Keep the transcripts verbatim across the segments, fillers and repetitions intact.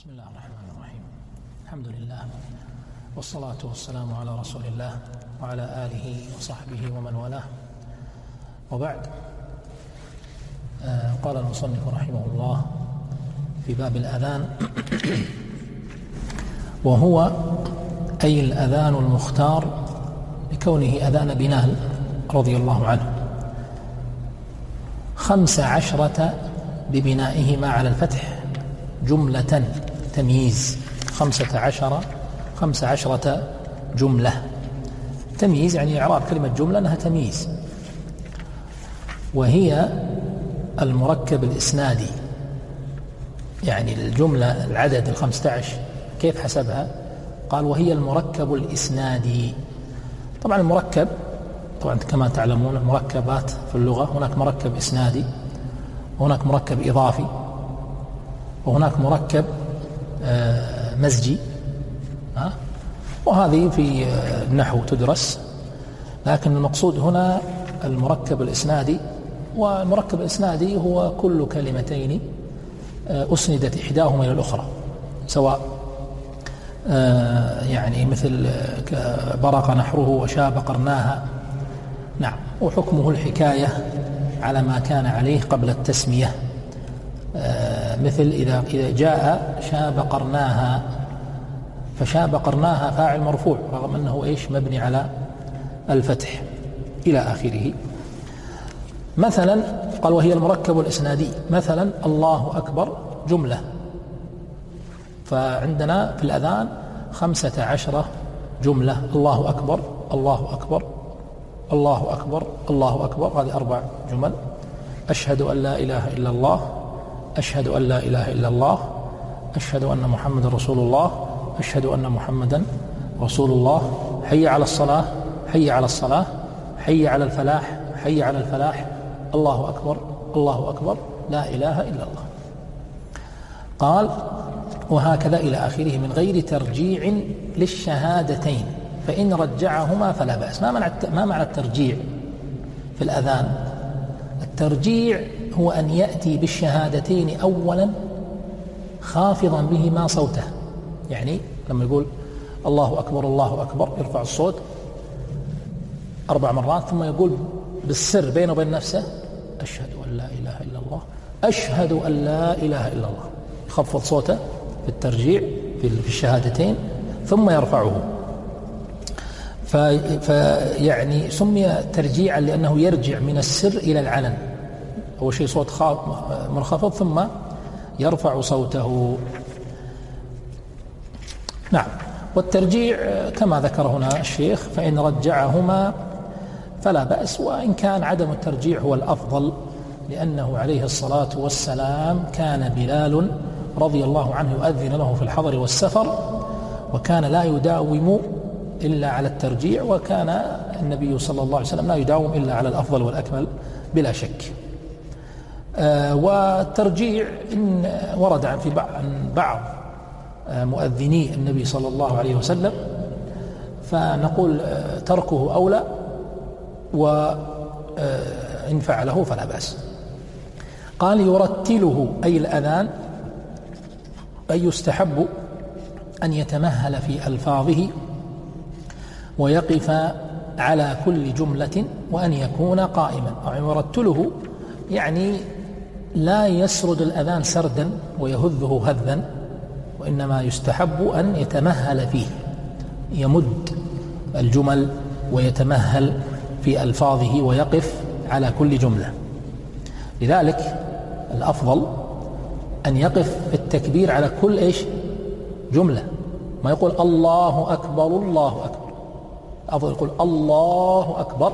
بسم الله الرحمن الرحيم. الحمد لله والصلاة والسلام على رسول الله وعلى آله وصحبه ومن والاه، وبعد. آه قال المصنف رحمه الله في باب الأذان: وهو أي الأذان المختار لكونه أذان بلال رضي الله عنه، خمس عشرة ببنائهما على الفتح جملة تمييز، خمسة عشر خمس عشرة جملة تمييز، يعني إعراب كلمة جملة أنها تمييز، وهي المركب الإسنادي. يعني الجملة العدد الخمسة عشر كيف حسبها؟ قال وهي المركب الإسنادي. طبعا المركب طبعا كما تعلمون المركبات في اللغة هناك مركب إسنادي، وهناك مركب إضافي، وهناك مركب مزجي، وهذه في النحو تدرس، لكن المقصود هنا المركب الإسنادي. والمركب الإسنادي هو كل كلمتين أسندت إحداهما إلى الأخرى، سواء يعني مثل برق نحره وشاب قرناها، نعم، وحكمه الحكاية على ما كان عليه قبل التسمية، مثل إذا إذا جاء شاب قرناها، فشاب قرناها فاعل مرفوع رغم أنه إيش مبني على الفتح إلى آخره. مثلا قال وهي المركب الإسنادي، مثلا الله أكبر جملة، فعندنا في الأذان خمسة عشرة جملة: الله أكبر الله أكبر الله أكبر الله أكبر، هذه أربع جمل. أشهد أن لا إله إلا الله، أشهد أن لا إله إلا الله، أشهد أن محمد رسول الله، أشهد أن محمدا رسول الله، حي على الصلاة حي على الصلاة، حي على الفلاح حي على الفلاح، الله أكبر الله أكبر، لا إله إلا الله. قال وهكذا إلى آخره من غير ترجيع للشهادتين، فإن رجعهما فلا بأس. ما معنى ما معنى الترجيع في الأذان؟ الترجيع هو أن يأتي بالشهادتين أولا خافضا بهما صوته، يعني لما يقول الله أكبر الله أكبر يرفع الصوت أربع مرات، ثم يقول بالسر بينه وبين نفسه أشهد أن لا إله إلا الله، أشهد أن لا إله إلا الله، يخفض صوته في الترجيع في الشهادتين ثم يرفعه. فيعني سمي ترجيعا لأنه يرجع من السر إلى العلن، أول شيء صوت منخفض ثم يرفع صوته. نعم. والترجيع كما ذكر هنا الشيخ فإن رجعهما فلا بأس، وإن كان عدم الترجيع هو الأفضل، لأنه عليه الصلاة والسلام كان بلال رضي الله عنه يؤذن له في الحضر والسفر، وكان لا يداوم إلا على الترجيع، وكان النبي صلى الله عليه وسلم لا يداوم إلا على الأفضل والأكمل بلا شك. آه والترجيع إن ورد عن في بعض آه مؤذني النبي صلى الله عليه وسلم، فنقول آه تركه أولى، وإن فعله فلا بأس. قال يرتله أي الأذان، أي يستحب أن يتمهل في ألفاظه ويقف على كل جملة وأن يكون قائما. يعني يرتله يعني لا يسرد الأذان سردا ويهذه هذا، وإنما يستحب أن يتمهل فيه، يمد الجمل ويتمهل في ألفاظه ويقف على كل جملة. لذلك الأفضل أن يقف في التكبير على كل إيش جملة، ما يقول الله أكبر الله أكبر، أفضل يقول الله أكبر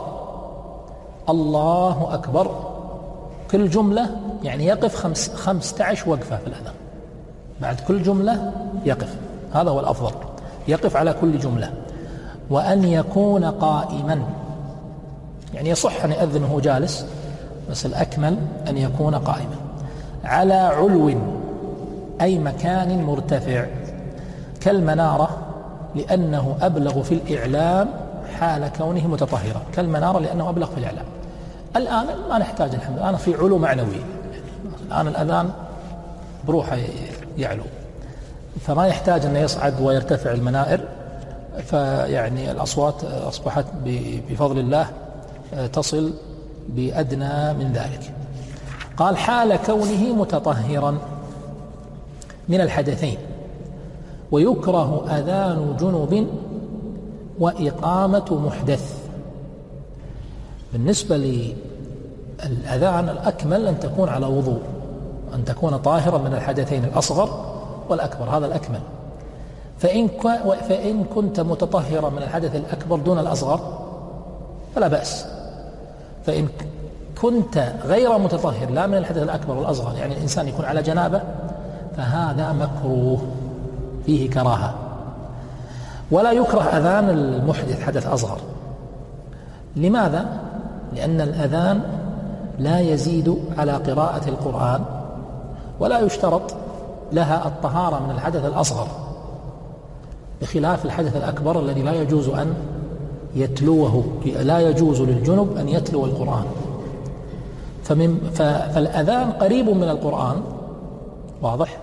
الله أكبر كل جملة، يعني يقف خمس خمسة عشر وقفة في الأذان، بعد كل جملة يقف، هذا هو الأفضل، يقف على كل جملة. وأن يكون قائما، يعني يصح أن يأذن وهو جالس، بس الأكمل أن يكون قائما على علو أي مكان مرتفع كالمنارة، لأنه أبلغ في الإعلام حال كونه متطهرا. كالمنارة لأنه أبلغ في الإعلام. الآن ما نحتاج الحمد لله، الآن في علو معنوي، الآن الأذان بروحه يعلو، فما يحتاج أن يصعد ويرتفع المنائر، فيعني الأصوات أصبحت بفضل الله تصل بأدنى من ذلك. قال حال كونه متطهرا من الحدثين، ويكره أذان جنب وإقامة محدث. بالنسبة للأذان الأكمل أن تكون على وضوء، أن تكون طاهرا من الحدثين الأصغر والأكبر، هذا الأكمل. فإن, فإن كنت متطهرا من الحدث الأكبر دون الأصغر فلا بأس. فإن كنت غير متطهر لا من الحدث الأكبر والأصغر، يعني الإنسان يكون على جنابه، فهذا مكروه فيه كراهة. ولا يكره أذان المحدث حدث أصغر. لماذا؟ لأن الأذان لا يزيد على قراءة القرآن، ولا يشترط لها الطهارة من الحدث الأصغر، بخلاف الحدث الأكبر الذي لا يجوز أن يتلوه، لا يجوز للجنب أن يتلو القرآن. فمن فالأذان قريب من القرآن، واضح؟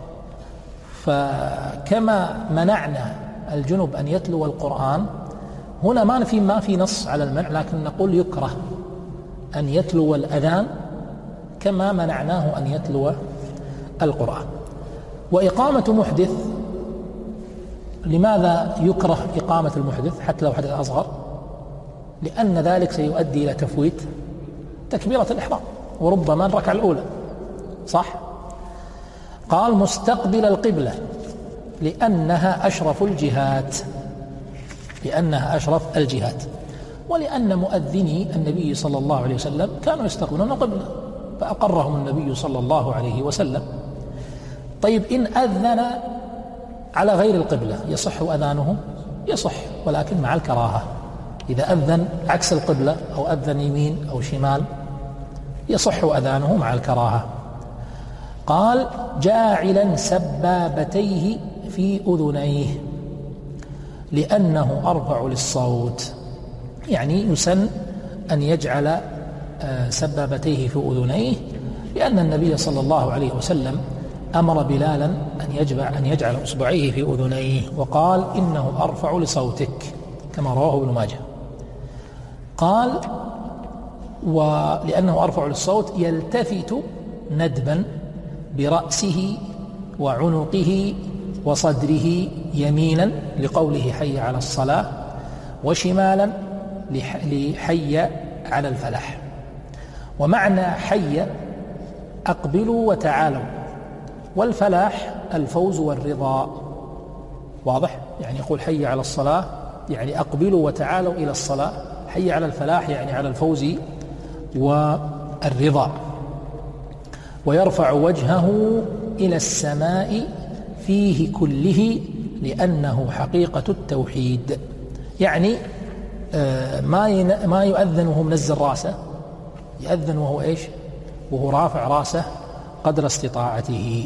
فكما منعنا الجنب أن يتلو القرآن، هنا ما في ما في نص على المنع، لكن نقول يكره أن يتلو الأذان كما منعناه أن يتلو القرآن. وإقامة محدث، لماذا يكره إقامة المحدث حتى لو حدث أصغر؟ لأن ذلك سيؤدي إلى تفويت تكبيرة الإحرام، وربما الركعة الأولى، صح؟ قال مستقبل القبلة لأنها أشرف الجهات، لأنها أشرف الجهات، ولأن مؤذني النبي صلى الله عليه وسلم كانوا يستقبلون القبلة فأقرهم النبي صلى الله عليه وسلم. طيب إن أذن على غير القبلة يصح أذانه؟ يصح، ولكن مع الكراهة. إذا أذن عكس القبلة أو أذن يمين أو شمال يصح أذانه مع الكراهة. قال جاعلا سبابتيه في أذنيه لأنه أرفع للصوت، يعني يسن أن يجعل سبابتيه في أذنيه، لأن النبي صلى الله عليه وسلم أمر بلالا أن يجعل أن يجعل إصبعيه في أذنيه، وقال إنه أرفع لصوتك كما رواه ابن ماجه. قال ولأنه أرفع للصوت يلتفت ندبا برأسه وعنقه وصدره يمينا لقوله حي على الصلاة، وشمالا لحي على الفلاح. ومعنى حي أقبلوا وتعالوا، والفلاح الفوز والرضا، واضح؟ يعني يقول حي على الصلاة يعني أقبلوا وتعالوا إلى الصلاة، حي على الفلاح يعني على الفوز والرضا. ويرفع وجهه إلى السماء فيه كله لأنه حقيقة التوحيد، يعني ما ما يؤذن وهو منزل راسه، يؤذن وهو إيش؟ وهو رافع راسه قدر استطاعته.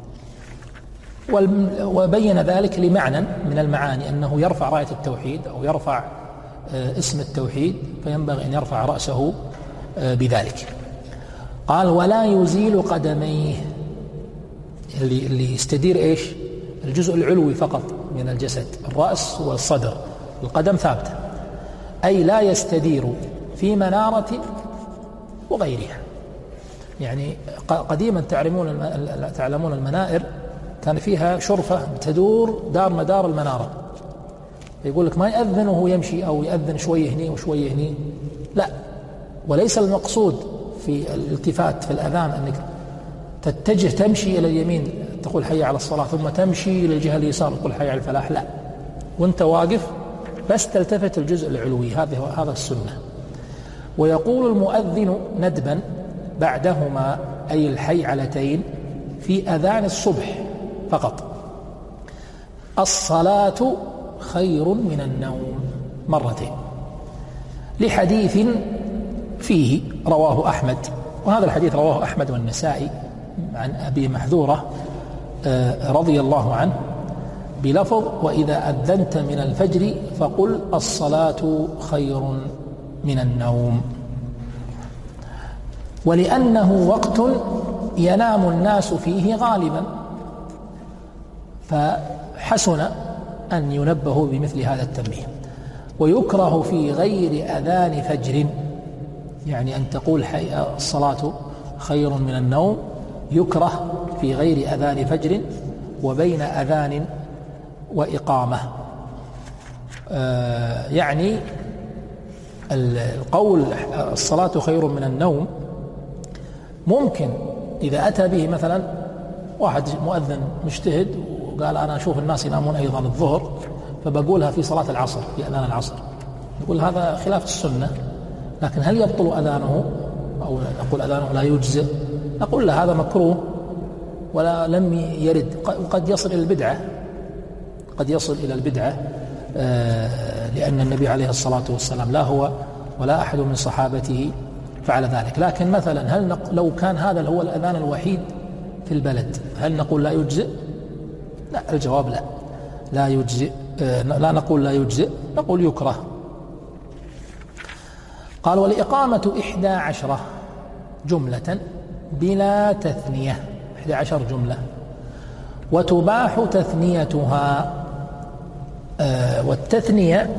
وبين ذلك لمعنى من المعاني أنه يرفع راية التوحيد أو يرفع اسم التوحيد، فينبغي أن يرفع رأسه بذلك. قال ولا يزيل قدميه، اللي, اللي يستدير إيش؟ الجزء العلوي فقط من الجسد، الرأس والصدر، القدم ثابتة، أي لا يستدير في منارة وغيرها. يعني قديما تعلمون تعلمون المنائر كان فيها شرفة تدور دار مدار المنارة، يقول لك ما يأذن وهو يمشي أو يأذن شوية هني وشوية هني، لا. وليس المقصود في الالتفات في الأذان أنك تتجه تمشي إلى اليمين تقول حي على الصلاة، ثم تمشي إلى الجهة اليسار تقول حي على الفلاح، لا، وانت واقف بس تلتفت الجزء العلوي، هذا هذا السنة. ويقول المؤذن ندبا بعدهما أي الحي علتين في أذان الصبح فقط: الصلاة خير من النوم مرتين، لحديث فيه رواه أحمد، وهذا الحديث رواه أحمد والنسائي عن أبي محذورة رضي الله عنه بلفظ: وإذا أذنت من الفجر فقل الصلاة خير من النوم. ولأنه وقت ينام الناس فيه غالبا، فحسن أن ينبهوا بمثل هذا التنبيه. ويكره في غير أذان فجر، يعني أن تقول الصلاة خير من النوم، يكره في غير أذان فجر وبين أذان وإقامة. آه يعني القول الصلاة خير من النوم ممكن إذا أتى به مثلا واحد مؤذن مجتهد وقال أنا أشوف الناس ينامون أيضا الظهر فبقولها في صلاة العصر، في أذان العصر، نقول هذا خلاف السنة. لكن هل يبطل أذانه أو نقول أذانه لا يجزئ؟ نقول له هذا مكروه ولا لم يرد، وقد يصل إلى البدعة، قد يصل إلى البدعة لأن النبي عليه الصلاة والسلام لا هو ولا أحد من صحابته فعل ذلك. لكن مثلا هل نق... لو كان هذا هو الأذان الوحيد في البلد هل نقول لا يجزئ؟ لا، الجواب لا، لا يجزئ. لا نقول لا يجزئ، نقول يكره. قال والإقامة إحدى عشرة جملة بلا تثنية، إحدى عشر جملة، وتباح تثنيتها. آه والتثنية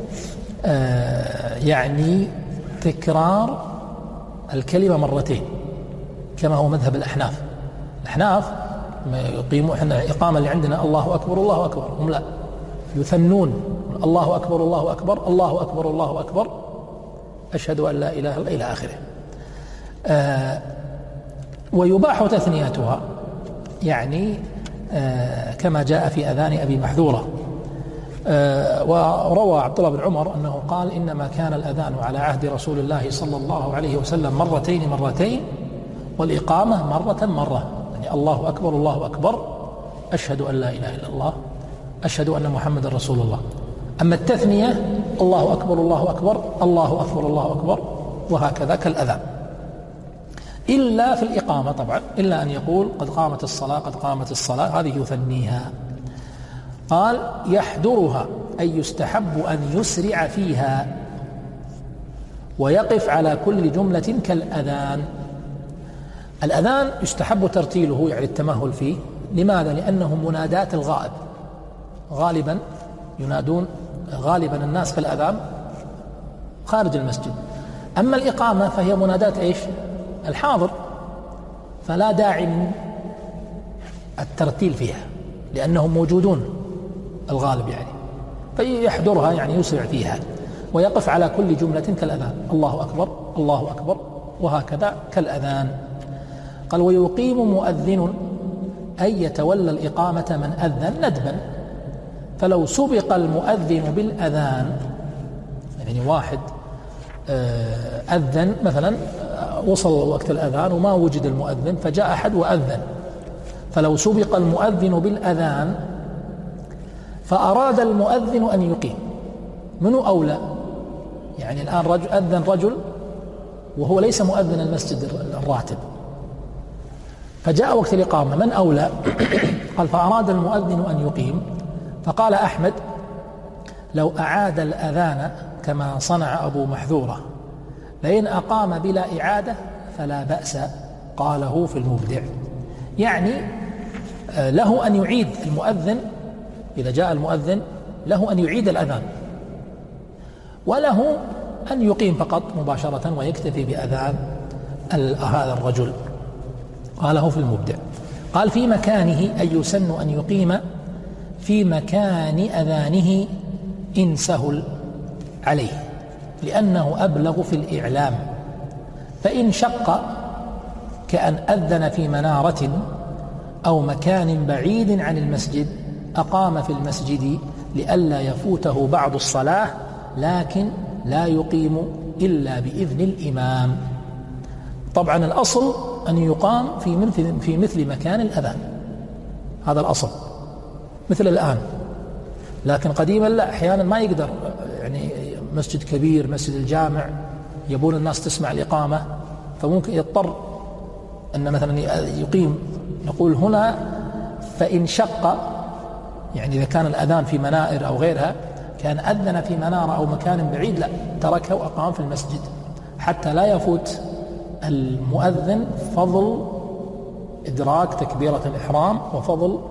آه يعني تكرار الكلمة مرتين كما هو مذهب الأحناف. الأحناف يقيمون، احنا الإقامة اللي عندنا الله أكبر الله أكبر، هم لا، يثنون الله أكبر الله أكبر الله أكبر الله أكبر أشهد أن لا إله إلا إلى آخره. آه ويباح تثنيتها يعني آه كما جاء في أذان أبي محذورة. آه وروى عبد الله بن عمر أنه قال إنما كان الأذان على عهد رسول الله صلى الله عليه وسلم مرتين مرتين والإقامة مرة مرة، يعني الله أكبر الله أكبر أشهد أن لا إله إلا الله أشهد أن محمد رسول الله. أما التثنية الله أكبر الله أكبر الله أكبر الله أكبر وهكذا كالأذان، إلا في الإقامة طبعا، إلا أن يقول قد قامت الصلاة قد قامت الصلاة، هذه يثنيها. قال يحضرها أي يستحب أن يسرع فيها ويقف على كل جملة كالأذان. الأذان يستحب ترتيله يعني التمهل فيه. لماذا؟ لأنه منادات الغائب، غالبا ينادون غالبا الناس في الأذان خارج المسجد. أما الإقامة فهي منادات إيش؟ الحاضر، فلا داعي من الترتيل فيها لأنهم موجودون الغالب يعني، فيحضرها يعني يسرع فيها ويقف على كل جملة كالأذان، الله أكبر الله أكبر وهكذا كالأذان. قال ويقيم مؤذن أي يتولى الإقامة من أذن ندبا، فلو سبق المؤذن بالأذان، يعني واحد أذن مثلا وصل وقت الأذان وما وجد المؤذن فجاء أحد وأذن، فلو سبق المؤذن بالأذان فأراد المؤذن أن يقيم، منو أولى؟ يعني الآن رجل أذن رجل وهو ليس مؤذن المسجد الراتب، فجاء وقت الإقامة، من أولى؟ قال فأراد المؤذن أن يقيم، فقال أحمد لو أعاد الأذان كما صنع أبو محذورة لئن أقام بلا إعادة فلا بأس، قاله في المبدع. يعني له أن يعيد المؤذن، إذا جاء المؤذن له أن يعيد الأذان، وله أن يقيم فقط مباشرة ويكتفي بأذان هذا الرجل، قاله في المبدع. قال في مكانه أي يسن أن يقيم في مكان أذانه إن سهل عليه لأنه أبلغ في الإعلام، فإن شق كأن أذن في منارة أو مكان بعيد عن المسجد أقام في المسجد لئلا يفوته بعض الصلاة، لكن لا يقيم إلا بإذن الإمام. طبعا الأصل أن يقام في مثل, في مثل مكان الأذان، هذا الأصل مثل الآن، لكن قديما لا، أحيانا ما يقدر، يعني مسجد كبير مسجد الجامع يبون الناس تسمع الإقامة، فممكن يضطر أن مثلا يقيم. نقول هنا فإن شق، يعني إذا كان الأذان في منائر أو غيرها، كان أذن في منارة أو مكان بعيد، لا تركه وأقام في المسجد حتى لا يفوت المؤذن فضل إدراك تكبيرة الإحرام وفضل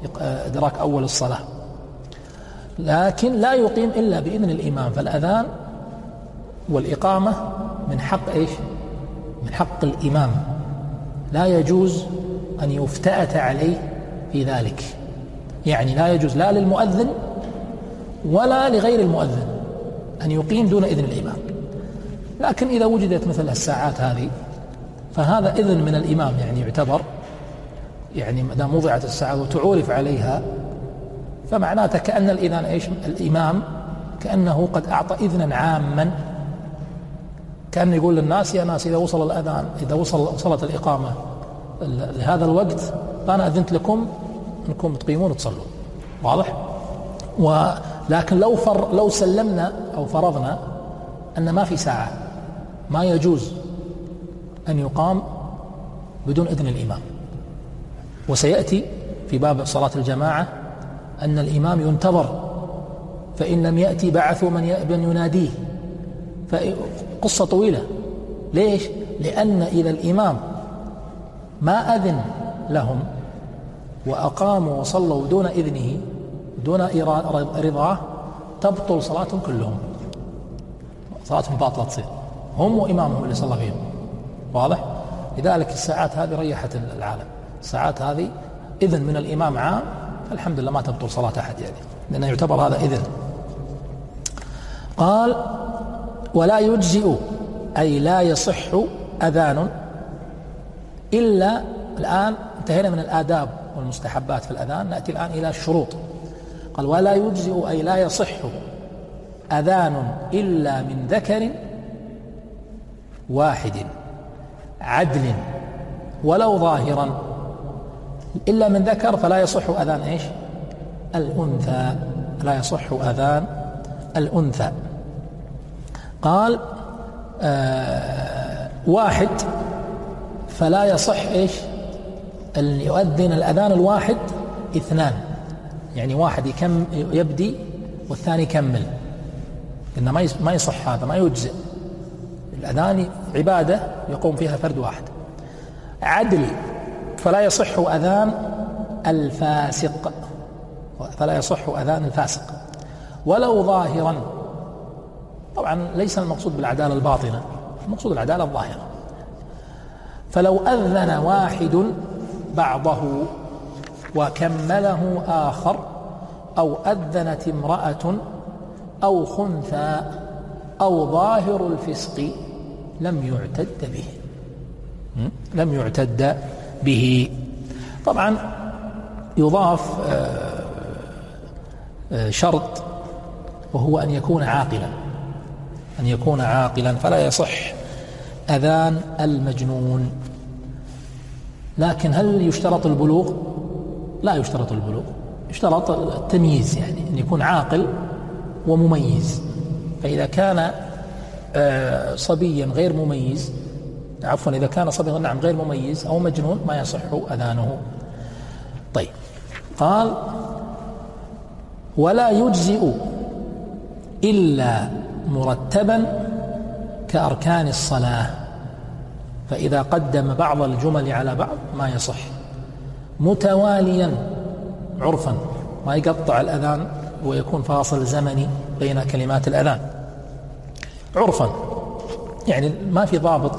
إدراك أول الصلاة، لكن لا يقيم إلا بإذن الإمام. فالأذان والإقامة من حق إيش؟ من حق الإمام، لا يجوز أن يفتأت عليه في ذلك. يعني لا يجوز لا للمؤذن ولا لغير المؤذن أن يقيم دون إذن الإمام. لكن إذا وجدت مثل الساعات هذه فهذا إذن من الإمام، يعني يعتبر يعني ما دام وضعت الساعة وتعورف عليها فمعناته كأن الإذن إيش؟ الإمام كأنه قد أعطى إذنا عاما، كأن يقول للناس يا ناس إذا وصل الأذان، إذا وصل وصلت الإقامة لهذا الوقت فأنا أذنت لكم أنكم تقيمون وتصلوا. واضح؟ ولكن لو فر لو سلمنا أو فرضنا أن ما في ساعة، ما يجوز أن يقام بدون إذن الإمام. وسيأتي في باب صلاة الجماعة أن الإمام ينتظر، فإن لم يأتي بعثوا من يناديه. فقصة طويلة. ليش؟ لأن إذا الإمام ما أذن لهم وأقاموا وصلوا دون إذنه دون رضاه تبطل صلاتهم كلهم، صلاتهم باطلة تصير، هم وإمامهم اللي صلى فيهم. واضح؟ لذلك الساعات هذه ريحت العالم، الساعات هذه إذن من الإمام عام، الحمد لله ما تبطل صلاة أحد يعني، لأنه يعتبر هذا إذن. قال ولا يجزئ أي لا يصح أذان إلا، الآن انتهينا من الآداب والمستحبات في الأذان، نأتي الآن إلى الشروط. قال ولا يجزئ أي لا يصح أذان إلا من ذكر واحد عدل ولو ظاهرا. إلا من ذكر فلا يصح أذان إيش؟ الأنثى، لا يصح أذان الأنثى. قال آه واحد فلا يصح إيش؟ أن يؤذن الأذان الواحد اثنان، يعني واحد يكم يبدي والثاني يكمل، إنه ما يصح هذا، ما يجزئ. الأذان عبادة يقوم فيها فرد واحد. عدل فلا يصح أذان الفاسق، فلا يصح أذان الفاسق ولو ظاهرا. طبعا ليس المقصود بالعدالة الباطنة، المقصود العدالة الظاهرة. فلو أذن واحد بعضه وكمله آخر، أو أذنت امرأة أو خنثى أو ظاهر الفسق لم يعتد به، لم يعتد به. طبعا يضاف شرط وهو أن يكون عاقلا، أن يكون عاقلا، فلا يصح أذان المجنون. لكن هل يشترط البلوغ؟ لا يشترط البلوغ، يشترط التمييز، يعني أن يكون عاقل ومميز. فإذا كان صبيا غير مميز، عفوا إذا كان صبيا نعم غير مميز أو مجنون ما يصح أذانه. طيب قال ولا يجزئ إلا مرتبا كأركان الصلاة، فإذا قدم بعض الجمل على بعض ما يصح. متواليا عرفا، ما يقطع الأذان ويكون فاصل زمني بين كلمات الأذان عرفا، يعني ما في ضابط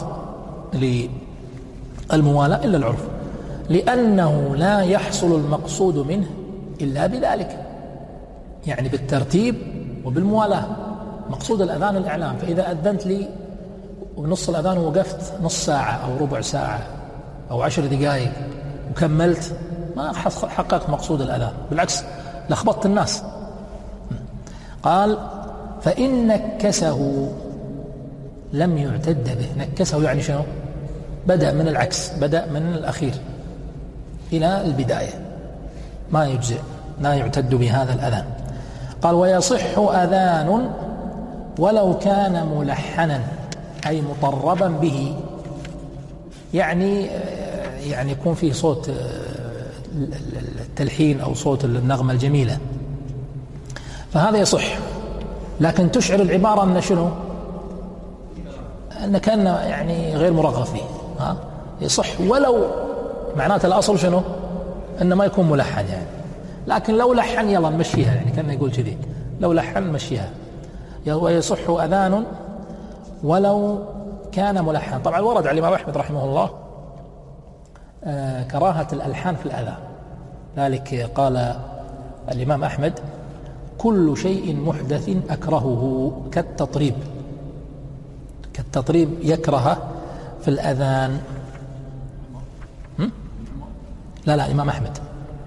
للموالاة إلا العرف، لأنه لا يحصل المقصود منه إلا بذلك، يعني بالترتيب وبالموالاة. مقصود الأذان الإعلام، فإذا أذنت لي ونص الأذان ووقفت نص ساعة أو ربع ساعة أو عشر دقائق وكملت ما حققت مقصود الأذان، بالعكس لخبطت الناس. قال فإن نكسه لم يعتد به. نكسه يعني شنو؟ بدأ من العكس، بدأ من الأخير إلى البداية، ما يجزئ، لا يعتد بهذا الأذان. قال ويصح أذان ولو كان ملحنا أي مطربا به، يعني يعني يكون فيه صوت التلحين أو صوت النغمة الجميلة، فهذا يصح. لكن تشعر العبارة أن شنو؟ أن كان يعني غير مرغب فيه، ها يصح ولو معناته الأصل شنو؟ أن ما يكون ملحن، يعني لكن لو لحن يلا نمشيها، يعني كان يقول كذي لو لحن نمشيها. ويصح أذان ولو كان ملحن. طبعا ورد على الإمام أحمد رحمه الله آه كراهة الألحان في الأذان، ذلك قال الإمام أحمد: كل شيء محدث أكرهه كالتطريب. كالتطريب يكره في الأذان. لا لا الإمام أحمد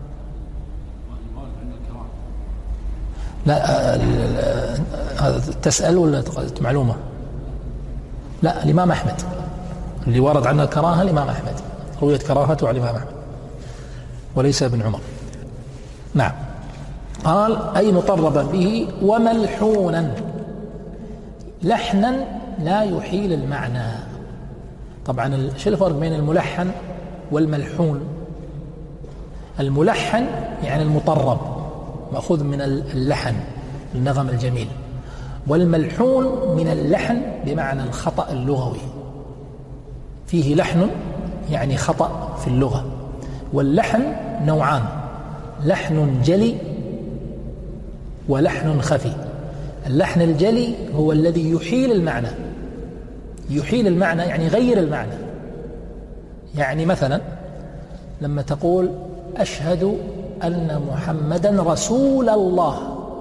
لا هذا تسأل ولا معلومة؟ لا الإمام أحمد اللي ورد عنه الكراهة الإمام أحمد، رويت كراهته على الإمام أحمد وليس ابن عمر. نعم. قال: أي مطربا به وملحونا. لحنا لا يحيل المعنى. طبعا شو الفرق بين الملحن والملحون؟ الملحن يعني المطرب مأخوذ من اللحن النغم الجميل، والملحون من اللحن بمعنى الخطأ اللغوي. فيه لحن يعني خطأ في اللغة. واللحن نوعان: لحن جلي ولحن خفي. اللحن الجلي هو الذي يحيل المعنى. يحيل المعنى يعني يغير المعنى. يعني مثلا لما تقول: أشهد أن محمدا رسول الله،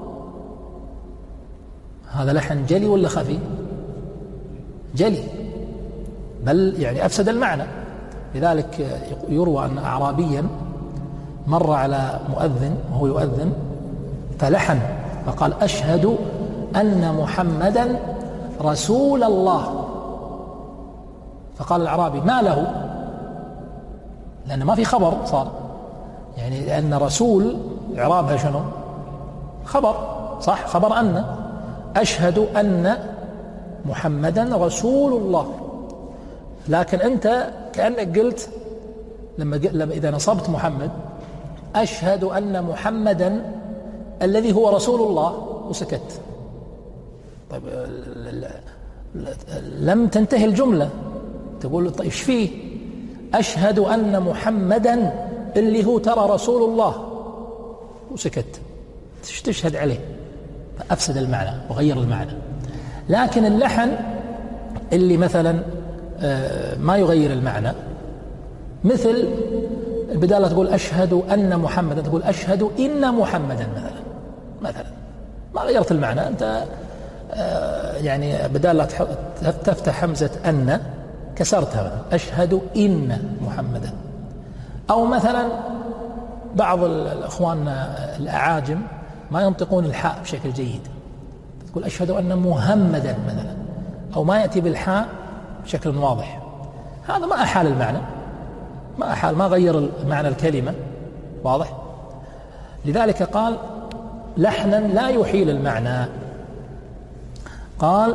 هذا لحن جلي ولا خفي؟ جلي، بل يعني أفسد المعنى. لذلك يروى أن أعرابيا مر على مؤذن وهو يؤذن فلحن فقال: أشهد أن محمدا رسول الله. فقال الأعرابي: ما له؟ لأن ما في خبر صار، يعني لأن رسول إعرابها شنو؟ خبر، صح؟ خبر أن. أشهد أن محمدا رسول الله. لكن أنت كأنك قلت لما, لما إذا نصبت محمد: أشهد أن محمدا الذي هو رسول الله، وسكت. طيب لم تنتهي الجملة، تقول: طيب إيش فيه؟ أشهد أن محمدا اللي هو ترى رسول الله، وسكت. تشهد عليه، فأفسد المعنى وغير المعنى. لكن اللحن اللي مثلا ما يغير المعنى، مثل بدالة تقول: أشهد أن محمدا، تقول: أشهد إن محمدا مثلا مثلا ما غيرت المعنى. أنت يعني بدالة تفتح همزة أن كسرتها، مثلا أشهد إن محمدا. أو مثلا بعض الأخوان الأعاجم ما ينطقون الحاء بشكل جيد، تقول: أشهد أن محمدا مثلا، أو ما يأتي بالحاء بشكل واضح. هذا ما أحال المعنى، ما أحال ما غير معنى الكلمة، واضح؟ لذلك قال: لحنا لا يحيل المعنى. قال: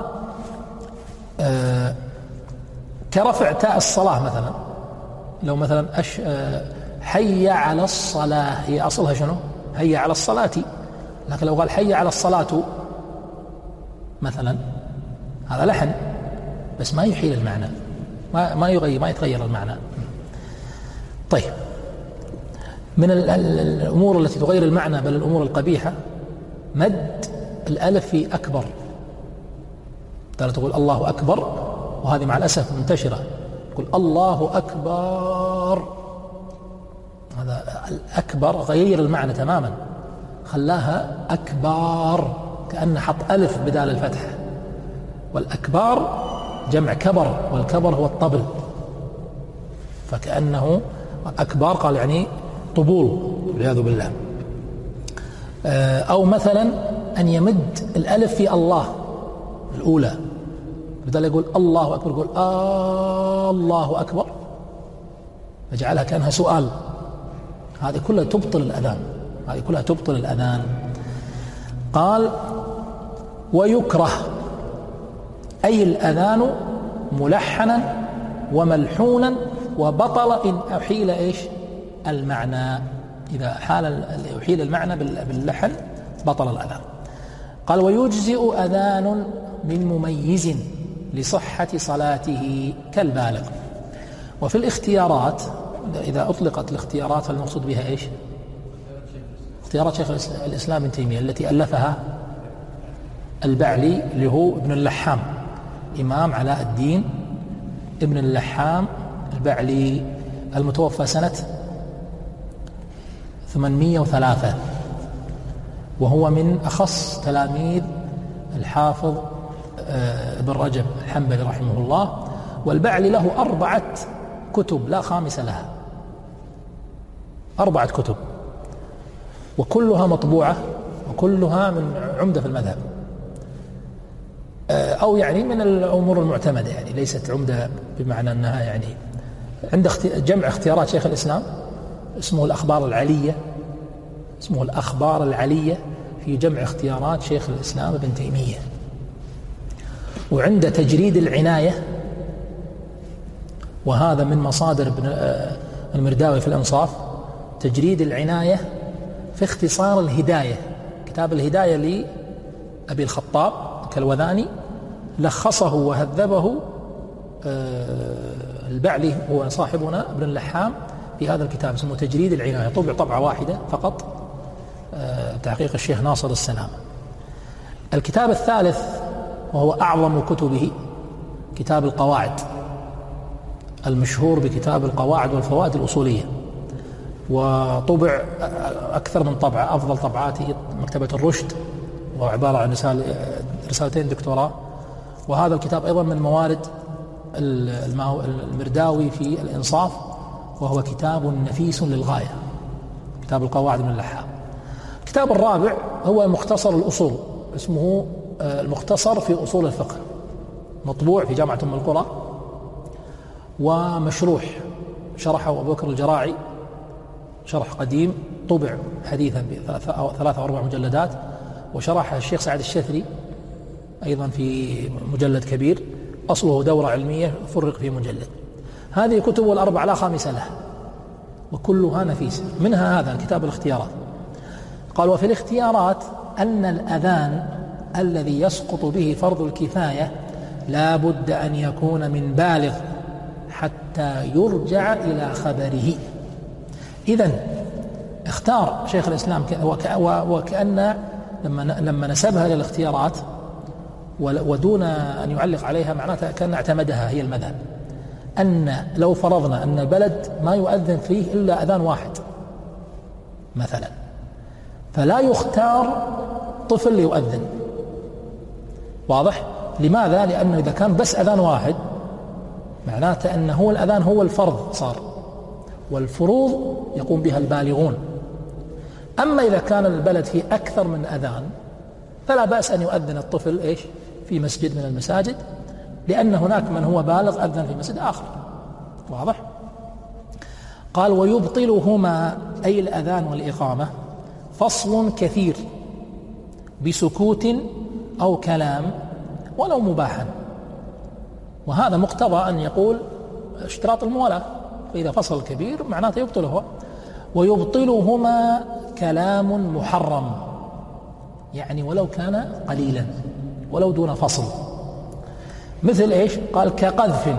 آه كرفع تاء الصلاة مثلا. لو مثلا أش آه حي على الصلاة، هي أصلها شنو؟ حي على الصلاة. لكن لو قال حي على الصلاة مثلا، هذا لحن بس ما يحيل المعنى، ما ما يغير ما يتغير المعنى. طيب، من الأمور التي تغير المعنى بل الأمور القبيحة مد الألف في أكبر. تقول الله أكبر، وهذه مع الأسف منتشرة، تقول الله أكبر. هذا الأكبر غير المعنى تماما، خلاها أكبار، كأن حط ألف بدال الفتح. والأكبار جمع كبر، والكبر هو الطبل، فكأنه أكبار قال يعني طبول والعياذ بالله. أو مثلا أن يمد الألف في الله الأولى، بدل يقول الله أكبر يقول آه الله أكبر، فجعلها كأنها سؤال. هذه كلها تبطل الأذان، هذه كلها تبطل الأذان. قال: ويكره أي الأذان ملحنا وملحونا، وبطل إن أحيل إيش المعنى. إذا حال يحيل المعنى باللحن بطل الأذان. قال: ويجزئ أذان من مميز لصحة صلاته كالبالغ. وفي الاختيارات، إذا أطلقت الاختيارات فالمقصود بها إيش؟ اختيارات شيخ الإسلام ابن تيمية التي ألفها البعلي اللي هو ابن اللحام، إمام علاء الدين ابن اللحام البعلي، المتوفى سنة ثمانمائة وثلاثة، وهو من أخص تلاميذ الحافظ ابن رجب الحنبلي رحمه الله. والبعلي له أربعة كتب لا خامس لها، أربعة كتب وكلها مطبوعة وكلها من عمدة في المذهب، أو يعني من الأمور المعتمدة، يعني ليست عمدة بمعنى أنها يعني. عند جمع اختيارات شيخ الإسلام اسمه الأخبار العلية، اسمه الأخبار العلية في جمع اختيارات شيخ الإسلام ابن تيمية. وعند تجريد العناية، وهذا من مصادر ابن المرداوي في الإنصاف، تجريد العناية في اختصار الهداية، كتاب الهداية لأبي الخطاب كالوذاني، لخصه وهذبه البعلي هو صاحبنا ابن اللحام في هذا الكتاب اسمه تجريد العناية، طبع طبعة واحدة فقط، تحقيق الشيخ ناصر السلام. الكتاب الثالث وهو أعظم كتبه كتاب القواعد، المشهور بكتاب القواعد والفوائد الأصولية، وطبع أكثر من طبعة، أفضل طبعاته مكتبة الرشد، وعبارة عن رسالتين دكتوراه. وهذا الكتاب أيضا من موارد المرداوي في الإنصاف، وهو كتاب نفيس للغاية، كتاب القواعد من اللحام. الكتاب الرابع هو مختصر الأصول، اسمه المختصر في أصول الفقه، مطبوع في جامعة أم القرى ومشروح، شرحه أبو بكر الجراعي شرح قديم، طبع حديثا بثلاثة أو أربع مجلدات، وشرحه الشيخ سعد الشثري أيضا في مجلد كبير، أصله دورة علمية فرق في مجلد. هذه كتب الأربع لا خامس لها وكلها نفيسة. منها هذا الكتاب الاختيارات. قال: وفي الاختيارات أن الأذان الذي يسقط به فرض الكفاية لا بد أن يكون من بالغ حتى يرجع إلى خبره. إذن اختار شيخ الإسلام وكأن لما لما نسبها للاختيارات ودون أن يعلق عليها معناتها كأن اعتمدها هي المذهب، أن لو فرضنا أن البلد ما يؤذن فيه إلا أذان واحد مثلا، فلا يختار طفل ليؤذن. واضح؟ لماذا؟ لأنه إذا كان بس أذان واحد معناته أن هو الأذان هو الفرض صار، والفروض يقوم بها البالغون. أما إذا كان البلد فيه أكثر من أذان فلا بأس أن يؤذن الطفل إيش في مسجد من المساجد، لأن هناك من هو بالغ أذن في مسجد آخر. واضح؟ قال: ويبطلهما أي الأذان والإقامة فصل كثير بسكوت أو كلام ولو مباحا. وهذا مقتضى أن يقول اشتراط الموالاة، فإذا فصل كبير معناته يبطله. ويبطلهما كلام محرم، يعني ولو كان قليلا ولو دون فصل، مثل إيش؟ قال: كقذف.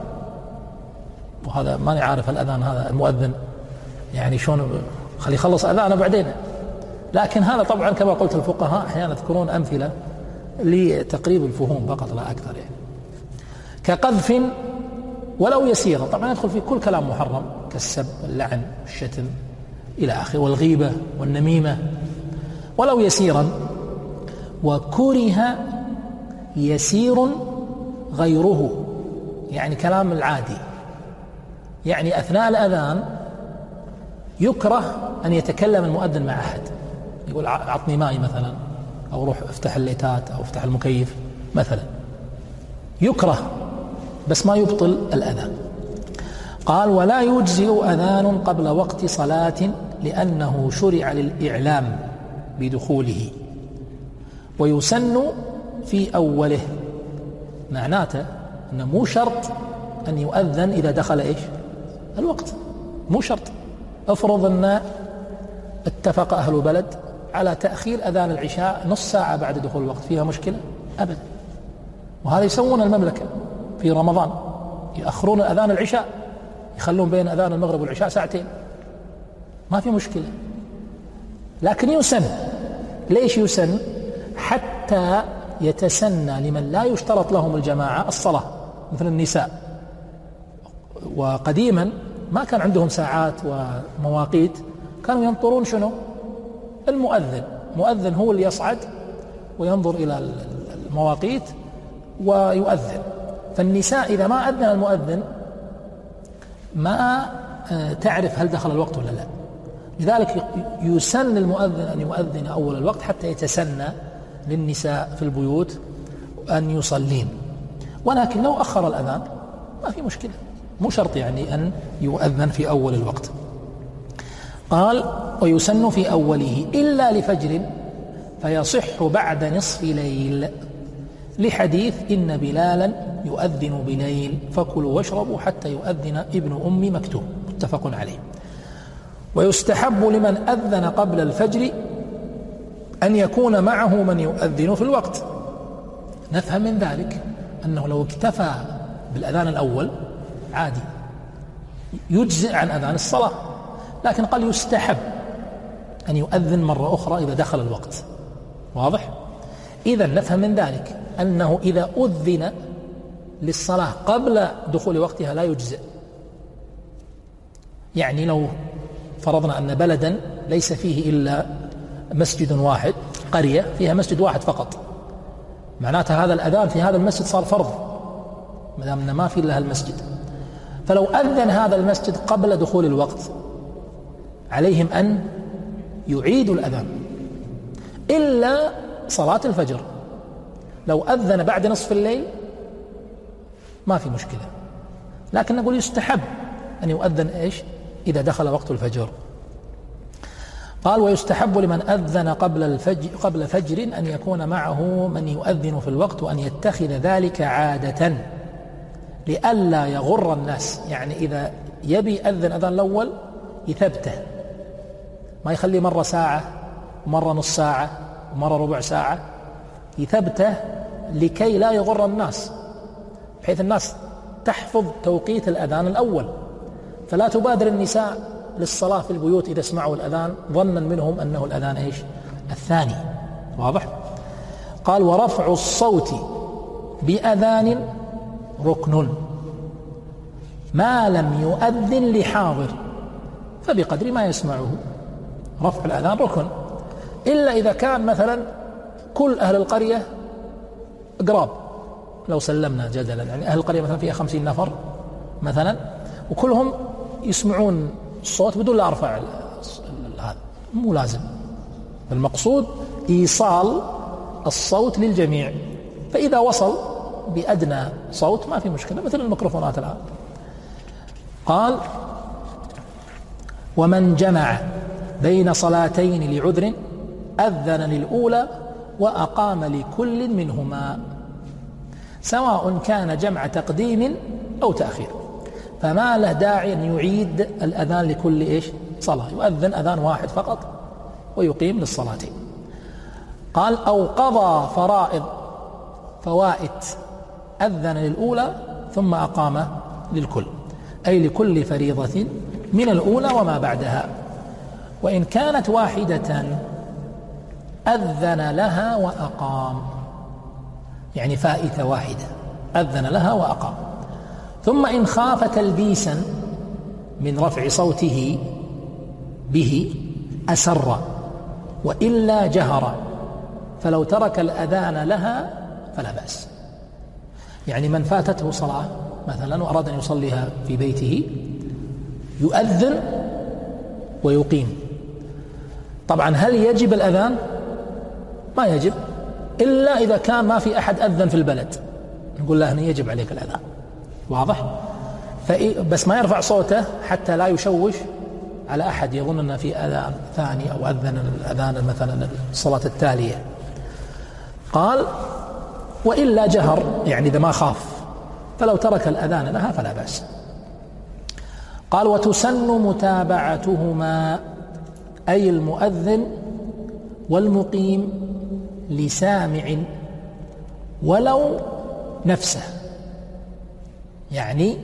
وهذا ماني عارف الأذان هذا المؤذن يعني شلون خلي يخلص أذانه بعدين، لكن هذا طبعا كما قلت الفقهاء أحيانا يذكرون أمثلة لتقريب الفهوم فقط لا أكثر. يعني كقذف ولو يسيرا، طبعا يدخل في كل كلام محرم كالسب واللعن والشتم إلى آخره، والغيبة والنميمة، ولو يسيرا. وكره يسير غيره، يعني كلام العادي، يعني أثناء الأذان يكره أن يتكلم المؤذن مع أحد، يقول أعطني ماء مثلا، أو روح افتح الليتات أو افتح المكيف مثلا، يكره بس ما يبطل الأذان. قال: ولا يجزئ أذان قبل وقت صلاة لأنه شرع للإعلام بدخوله، ويسن في أوله. معناته أنه مو شرط أن يؤذن إذا دخل إيش الوقت، مو شرط. افرض أن اتفق أهل بلد على تأخير أذان العشاء نص ساعة بعد دخول الوقت، فيها مشكلة؟ أبدا. وهذا يسوون المملكة في رمضان، يأخرون أذان العشاء، يخلون بين أذان المغرب والعشاء ساعتين، ما في مشكلة. لكن يسن. ليش يسن؟ حتى يتسنى لمن لا يشترط لهم الجماعة الصلاة مثل النساء. وقديما ما كان عندهم ساعات ومواقيت، كانوا ينطرون شنو؟ المؤذن. مؤذن هو اللي يصعد وينظر إلى المواقيت ويؤذن. فالنساء إذا ما أذن المؤذن ما تعرف هل دخل الوقت ولا لا. لذلك يسن المؤذن أن يؤذن أول الوقت حتى يتسنى للنساء في البيوت أن يصلين. ولكن لو أخر الأذان ما في مشكلة، مو شرط يعني أن يؤذن في أول الوقت. قال: ويسن في أوله إلا لفجر فيصح بعد نصف ليل، لحديث إن بلالا يؤذن بليل فكلوا واشربوا حتى يؤذن ابن أم مكتوم، متفق عليه. ويستحب لمن أذن قبل الفجر أن يكون معه من يؤذن في الوقت. نفهم من ذلك أنه لو اكتفى بالأذان الأول عادي يجزئ عن أذان الصلاة، لكن قال يستحب أن يؤذن مرة أخرى إذا دخل الوقت. واضح؟ إذن نفهم من ذلك أنه إذا أذن للصلاة قبل دخول وقتها لا يجزئ. يعني لو فرضنا أن بلدا ليس فيه إلا مسجد واحد، قرية فيها مسجد واحد فقط، معناته هذا الأذان في هذا المسجد صار فرض ما دام ما في إلا المسجد. فلو أذن هذا المسجد قبل دخول الوقت عليهم أن يعيدوا الأذان إلا صلاة الفجر. لو أذن بعد نصف الليل ما في مشكلة، لكن نقول يستحب أن يؤذن إيش؟ إذا دخل وقت الفجر. قال: ويستحب لمن أذن قبل الفجر قبل فجر أن يكون معه من يؤذن في الوقت وأن يتخذ ذلك عادة لئلا يغر الناس. يعني إذا يبي أذن أذان الأول يثبته، ما يخلي مرة ساعة ومرة نص ساعة ومرة ربع ساعة، يثبته لكي لا يغر الناس، بحيث الناس تحفظ توقيت الأذان الأول، فلا تبادر النساء للصلاة في البيوت إذا سمعوا الأذان ظنا منهم أنه الأذان إيش؟ الثاني. واضح؟ قال: ورفع الصوت بأذان ركن ما لم يؤذن لحاضر فبقدر ما يسمعه. رفع الأذان ركن، إلا إذا كان مثلا كل أهل القرية قراب، لو سلمنا جدلا يعني أهل القرية مثلا فيها خمسين نفر مثلا وكلهم يسمعون الصوت بدون لا أرفع هذا، مو لازم. المقصود إيصال الصوت للجميع، فإذا وصل بأدنى صوت ما في مشكلة، مثل الميكروفونات الآن. قال: ومن جمع بين صلاتين لعذر أذن للأولى وأقام لكل منهما، سواء كان جمع تقديم أو تأخير، فما له داعي أن يعيد الأذان لكل إيش؟ صلاة، يؤذن أذان واحد فقط ويقيم للصلاتين. قال: أو قضى فرائض فوائت أذن للأولى ثم أقام للكل، أي لكل فريضة من الأولى وما بعدها، وإن كانت واحدة أذن لها وأقام، يعني فائتة واحدة أذن لها وأقام. ثم إن خاف تلبيسا من رفع صوته به أسر وإلا جهر، فلو ترك الأذان لها فلا بأس. يعني من فاتته صلاة مثلا وأراد أن يصليها في بيته يؤذن ويقيم. طبعا هل يجب الأذان؟ ما يجب، إلا إذا كان ما في أحد أذن في البلد نقول له أنه يجب عليك الأذان. واضح؟ بس ما يرفع صوته حتى لا يشوش على أحد يظن أن في أذان ثاني أو أذن الأذان مثلا الصلاة التالية. قال: وإلا جهر، يعني إذا ما خاف، فلو ترك الأذان لها فلا بأس. قال: وتسن متابعتهما، أي المؤذن والمقيم، لسامع ولو نفسه، يعني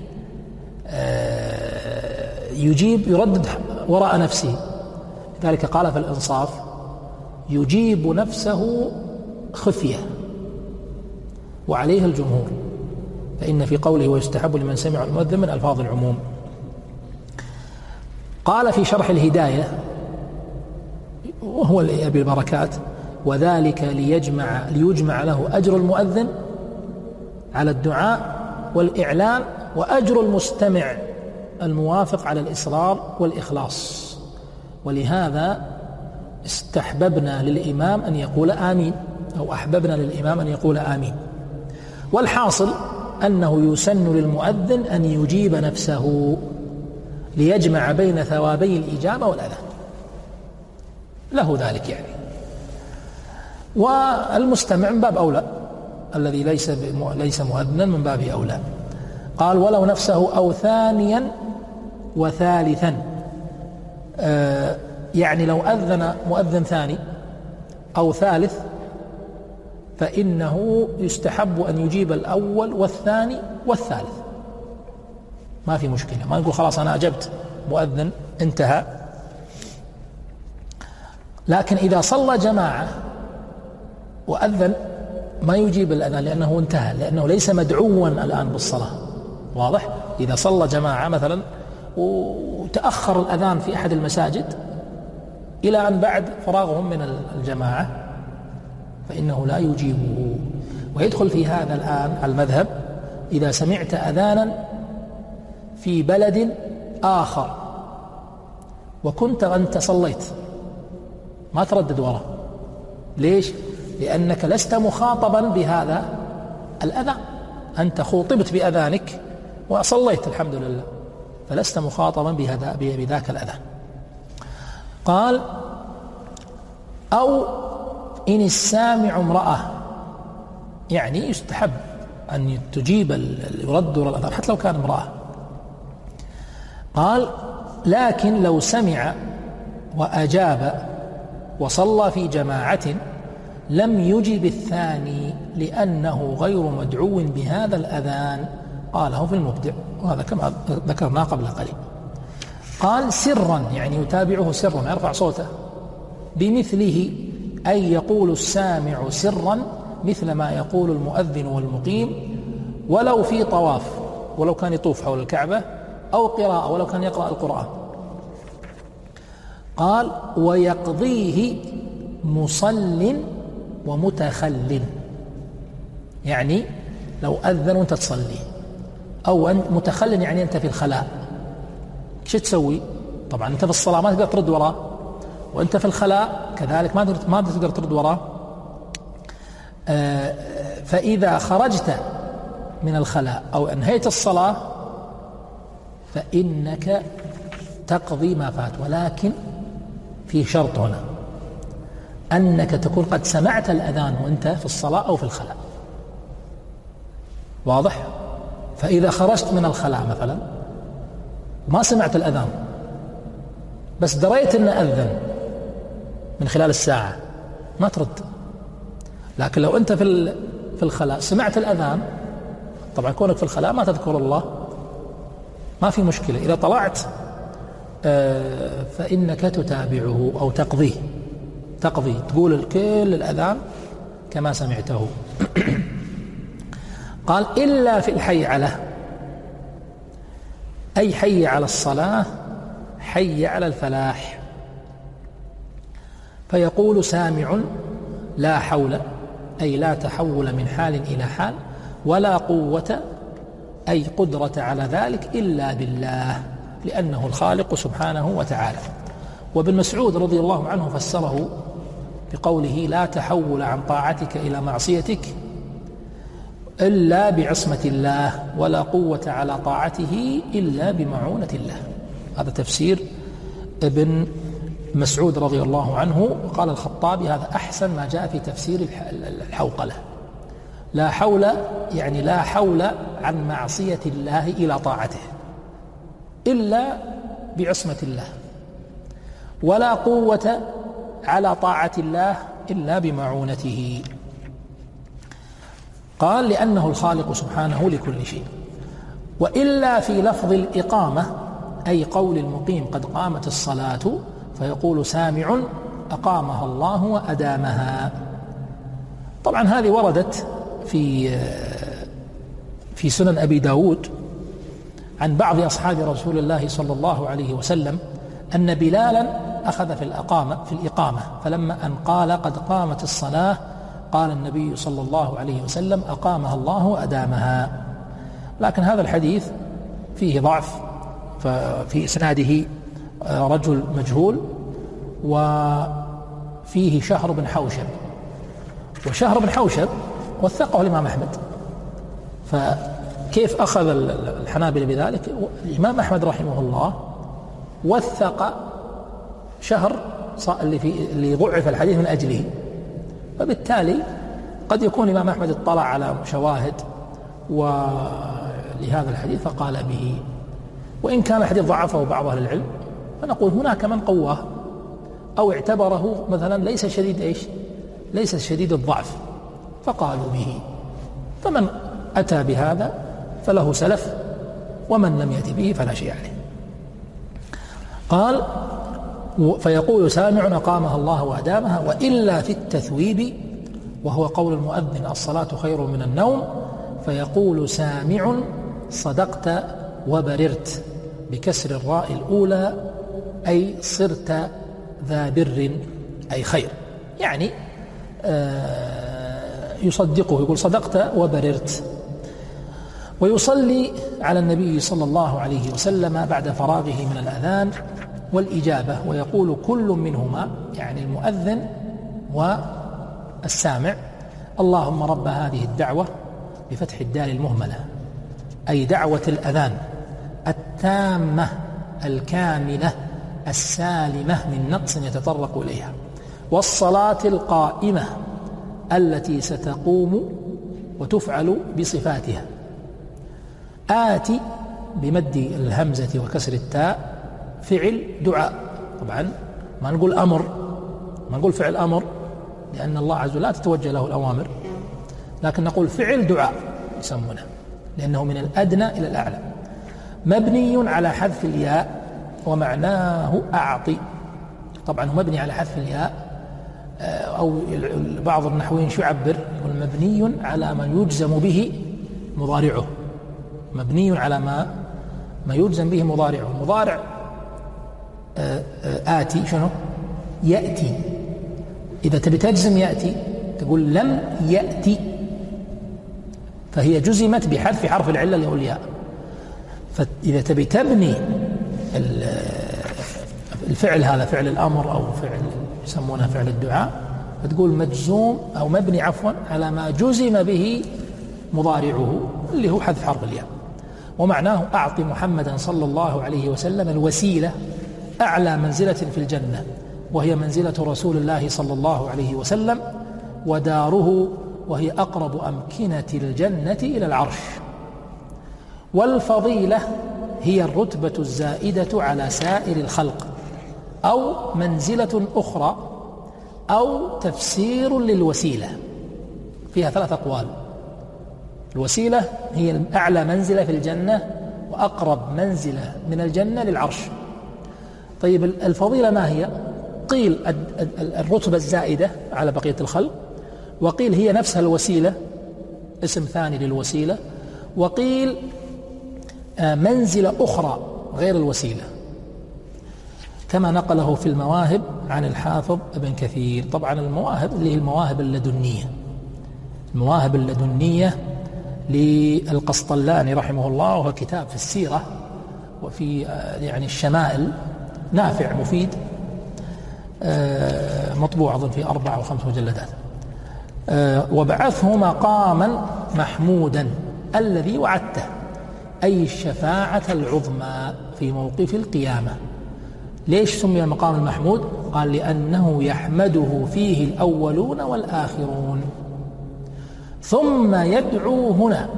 يجيب يردد وراء نفسه. لذلك قال في الإنصاف: يجيب نفسه خفية، وعليه الجمهور، فإن في قوله ويستحب لمن سمع المؤذن من ألفاظ العموم. قال في شرح الهداية وهو أبي البركات: وذلك ليجمع, ليجمع له أجر المؤذن على الدعاء والإعلان وأجر المستمع الموافق على الإصرار والإخلاص، ولهذا استحببنا للإمام أن يقول آمين، أو أحببنا للإمام أن يقول آمين. والحاصل أنه يسن للمؤذن أن يجيب نفسه ليجمع بين ثوابي الإجابة والأذان، له ذلك يعني. والمستمع من باب أولى، الذي ليس ليس مؤذنا من باب أولى. قال: ولو نفسه أو ثانيا وثالثا، آه يعني لو أذن مؤذن ثاني أو ثالث فإنه يستحب أن يجيب الأول والثاني والثالث، ما في مشكلة، ما نقول خلاص أنا أجبت مؤذن انتهى. لكن إذا صلى جماعة وأذن ما يجيب الأذان لأنه انتهى، لأنه ليس مدعوا الآن بالصلاة، واضح؟ إذا صلى جماعة مثلا وتأخر الأذان في أحد المساجد إلى أن بعد فراغهم من الجماعة فإنه لا يجيبه. ويدخل في هذا الآن المذهب: إذا سمعت أذانا في بلد آخر وكنت أنت صليت، ما تردد وراء. ليش؟ لأنك لست مخاطبا بهذا الأذان، أنت خوطبت بأذانك وصليت الحمد لله، فلست مخاطبا بهذا بذاك الأذان. قال: أو إن السامع امرأة، يعني يستحب أن تجيب يرد الأذان حتى لو كان امرأة. قال: لكن لو سمع وأجاب وصلى في جماعة لم يجب الثاني لأنه غير مدعو بهذا الأذان. قاله في المبدع، وهذا كما ذكرنا قبل قليل. قال: سرا، يعني يتابعه سرا، يرفع صوته بمثله، أي يقول السامع سرا مثل ما يقول المؤذن والمقيم، ولو في طواف، ولو كان يطوف حول الكعبة، أو قراءة، ولو كان يقرأ القرآن. قال: ويقضيه مصل ومتخل، يعني لو أذن وأنت تصلي، أو أنت متخل يعني أنت في الخلاء، شو تسوي؟ طبعا أنت في الصلاة ما تقدر ترد وراه، وأنت في الخلاء كذلك ما ما تقدر ترد وراه. آه فإذا خرجت من الخلاء أو أنهيت الصلاة فإنك تقضي ما فات، ولكن في شرط هنا، أنك تكون قد سمعت الأذان وأنت في الصلاة أو في الخلاء، واضح؟ فإذا خرجت من الخلاء مثلا ما سمعت الأذان بس دريت أن أذن من خلال الساعة ما ترد. لكن لو أنت في في الخلاء سمعت الأذان، طبعا كونك في الخلاء ما تذكر الله ما في مشكلة، إذا طلعت فإنك تتابعه أو تقضيه، تقضي تقول الكل الأذان كما سمعته. قال: إلا في الحي على، أي حي على الصلاة، حي على الفلاح، فيقول سامع: لا حول، أي لا تحول من حال إلى حال، ولا قوة، أي قدرة على ذلك، إلا بالله، لأنه الخالق سبحانه وتعالى. وابن مسعود رضي الله عنه فسره بقوله: لا تحول عن طاعتك إلى معصيتك إلا بعصمة الله، ولا قوة على طاعته إلا بمعونة الله. هذا تفسير ابن مسعود رضي الله عنه. وقال الخطابي: هذا أحسن ما جاء في تفسير الحوقلة. لا حول يعني لا حول عن معصية الله إلى طاعته إلا بعصمة الله، ولا قوة على طاعة الله إلا بمعونته. قال: لأنه الخالق سبحانه لكل شيء. وإلا في لفظ الإقامة، أي قول المقيم: قد قامت الصلاة، فيقول سامع: أقامها الله وأدامها. طبعا هذه وردت في في سنن أبي داود عن بعض أصحاب رسول الله صلى الله عليه وسلم أن بلالا أخذ في الأقامة في الإقامة، فلما أن قال قد قامت الصلاة قال النبي صلى الله عليه وسلم أقامها الله وأدامها. لكن هذا الحديث فيه ضعف، ففي إسناده رجل مجهول وفيه شهر بن حوشب، وشهر بن حوشب وثقه الإمام أحمد، فكيف أخذ الحنابلة بذلك؟ الإمام أحمد رحمه الله وثق شهر اللي, في اللي ضعف الحديث من أجله، فبالتالي قد يكون الإمام أحمد اطلع على شواهد ولهذا الحديث فقال به، وإن كان الحديث ضعفه بعض أهل العلم فنقول هناك من قواه أو اعتبره مثلا ليس شديد إيش ليس شديد الضعف فقالوا به، فمن أتى بهذا فله سلف ومن لم يأتي به فلا شيء عليه. قال فيقول سامع أقامها الله وأدامها، وإلا في التثويب وهو قول المؤذن الصلاة خير من النوم، فيقول سامع صدقت وبررت بكسر الراء الأولى، أي صرت ذا بر أي خير، يعني يصدقه يقول صدقت وبررت. ويصلي على النبي صلى الله عليه وسلم بعد فراغه من الأذان والإجابة، ويقول كل منهما يعني المؤذن والسامع اللهم رب هذه الدعوة بفتح الدال المهملة، أي دعوة الأذان التامة الكاملة السالمة من نقص يتطرق إليها، والصلاة القائمة التي ستقوم وتفعل بصفاتها. آتي بمد الهمزة وكسر التاء فعل دعاء، طبعا ما نقول أمر، ما نقول فعل أمر لأن الله عز وجل لا تتوجه له الأوامر، لكن نقول فعل دعاء يسمونه لأنه من الأدنى إلى الأعلى. مبني على حذف الياء ومعناه أعطي، طبعا مبني على حذف الياء، أو بعض النحويين شو يعبر يقول مبني على ما يجزم به مضارعه، مبني على ما ما يجزم به مضارعه. مضارع آتي شنو؟ يأتي. إذا تبي تجزم يأتي تقول لم يأتي، فهي جزمت بحذف حرف العلة اللي هو الياء. فإذا تبي تبني الفعل هذا فعل الأمر أو فعل يسمونه فعل الدعاء، فتقول مجزوم أو مبني عفوا على ما جزم به مضارعه اللي هو حذف حرف الياء. ومعناه أعطي محمدا صلى الله عليه وسلم الوسيلة أعلى منزلة في الجنة، وهي منزلة رسول الله صلى الله عليه وسلم، وداره وهي أقرب أمكنة الجنة إلى العرش. والفضيلة هي الرتبة الزائدة على سائر الخلق، أو منزلة أخرى، أو تفسير للوسيلة. فيها ثلاث أقوال. الوسيلة هي أعلى منزلة في الجنة وأقرب منزلة من الجنة للعرش. طيب الفضيلة ما هي؟ قيل الرتبة الزائدة على بقية الخلق، وقيل هي نفسها الوسيلة اسم ثاني للوسيلة، وقيل منزلة أخرى غير الوسيلة، كما نقله في المواهب عن الحافظ ابن كثير. طبعا المواهب اللي هي المواهب اللدنية، المواهب اللدنية للقسطلاني رحمه الله، وهو كتاب في السيرة وفي يعني الشمائل نافع مفيد، مطبوع أظن في أربع أو خمس مجلدات. وبعثه مقاما محمودا الذي وعدته، أي الشفاعة العظمى في موقف القيامة. ليش سمي المقام المحمود؟ قال لأنه يحمده فيه الأولون والآخرون. ثم يدعو هنا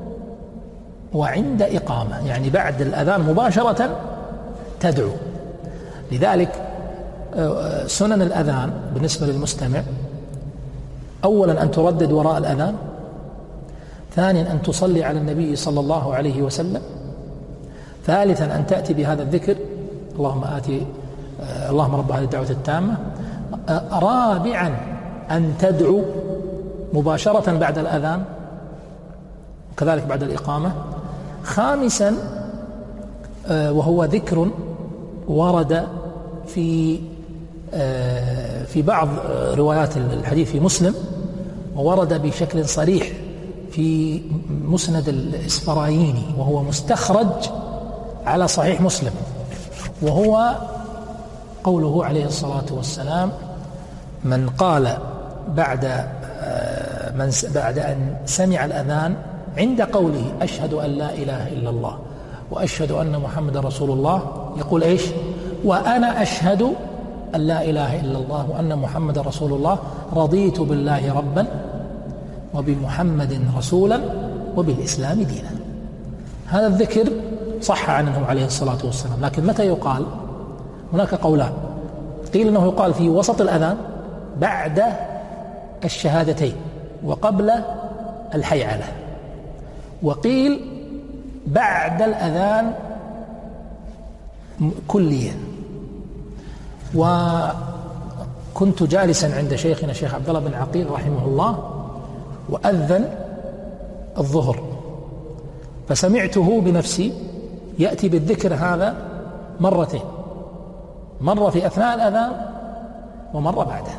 وعند إقامة، يعني بعد الأذان مباشرة تدعو. لذلك سنن الأذان بالنسبة للمستمع: أولا أن تردد وراء الأذان، ثانيا أن تصلي على النبي صلى الله عليه وسلم، ثالثا أن تأتي بهذا الذكر اللهم آتي اللهم رب هذه الدعوة التامة، رابعا أن تدعو مباشرة بعد الأذان وكذلك بعد الإقامة. خامسا وهو ذكر ورد في في بعض روايات الحديث في مسلم، وورد بشكل صريح في مسند الإسفرايني وهو مستخرج على صحيح مسلم، وهو قوله عليه الصلاة والسلام: من قال بعد من بعد أن سمع الأذان عند قوله أشهد أن لا إله إلا الله وأشهد أن محمد رسول الله، يقول إيش؟ وأنا أشهد أن لا إله إلا الله وأن محمد رسول الله، رضيت بالله ربا وبمحمد رسولا وبالإسلام دينا. هذا الذكر صح عنه عليه الصلاة والسلام، لكن متى يقال؟ هناك قولان، قيل أنه يقال في وسط الأذان بعد الشهادتين وقبل الحيعلة، وقيل بعد الأذان كليا. وكنت جالسا عند شيخنا الشيخ عبد الله بن عقيل رحمه الله وأذن الظهر، فسمعته بنفسي يأتي بالذكر هذا مرتين، مرة في أثناء الأذان ومرة بعده.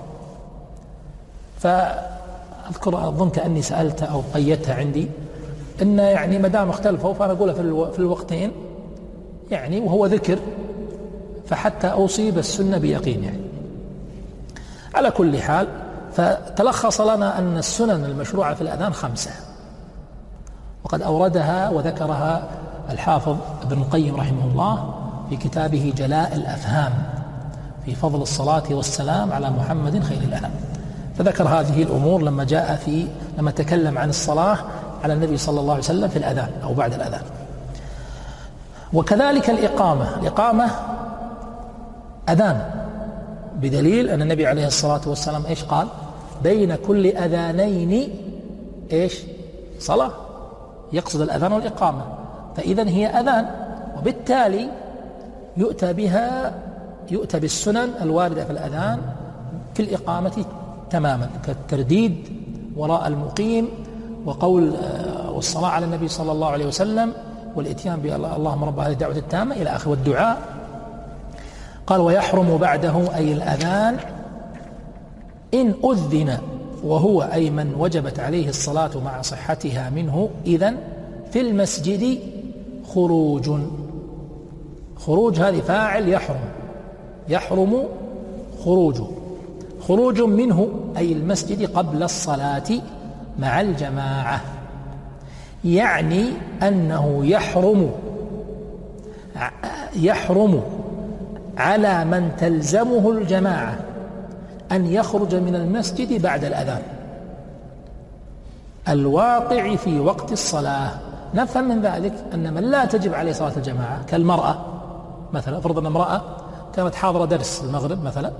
فأذكر أظن كأني سألت أو قيدتها عندي إن يعني ما دام اختلفوا فأنا أقولها في الوقتين يعني، وهو ذكر، فحتى أصيب السنة بيقين يعني. على كل حال، فتلخص لنا أن السنن المشروعة في الأذان خمسة، وقد أوردها وذكرها الحافظ ابن القيم رحمه الله في كتابه جلاء الأفهام في فضل الصلاة والسلام على محمد خير الأنام، فذكر هذه الأمور لما جاء في لما تكلم عن الصلاة على النبي صلى الله عليه وسلم في الأذان أو بعد الأذان. وكذلك الإقامة، الإقامة أذان، بدليل أن النبي عليه الصلاة والسلام إيش قال؟ بين كل أذانين إيش؟ صلاة، يقصد الأذان والإقامة، فإذن هي أذان، وبالتالي يؤتى بها يؤتى بالسنن الواردة في الأذان في الإقامة تماما، كالترديد وراء المقيم، وقول والصلاة على النبي صلى الله عليه وسلم، والإتيان باللهم رب هذه الدعوة التامة إلى آخر، والدعاء. قال: ويحرم بعده أي الأذان إن أذن، وهو أي من وجبت عليه الصلاة مع صحتها منه، إذن في المسجد خروج. خروج هذه فاعل يحرم، يحرم خروج، خروج منه أي المسجد قبل الصلاة مع الجماعة، يعني أنه يحرم يحرم على من تلزمه الجماعة أن يخرج من المسجد بعد الأذان الواقع في وقت الصلاة. نفهم من ذلك أن من لا تجب عليه صلاة الجماعة كالمرأة مثلا، افرض أن امرأة كانت حاضرة درس المغرب مثلا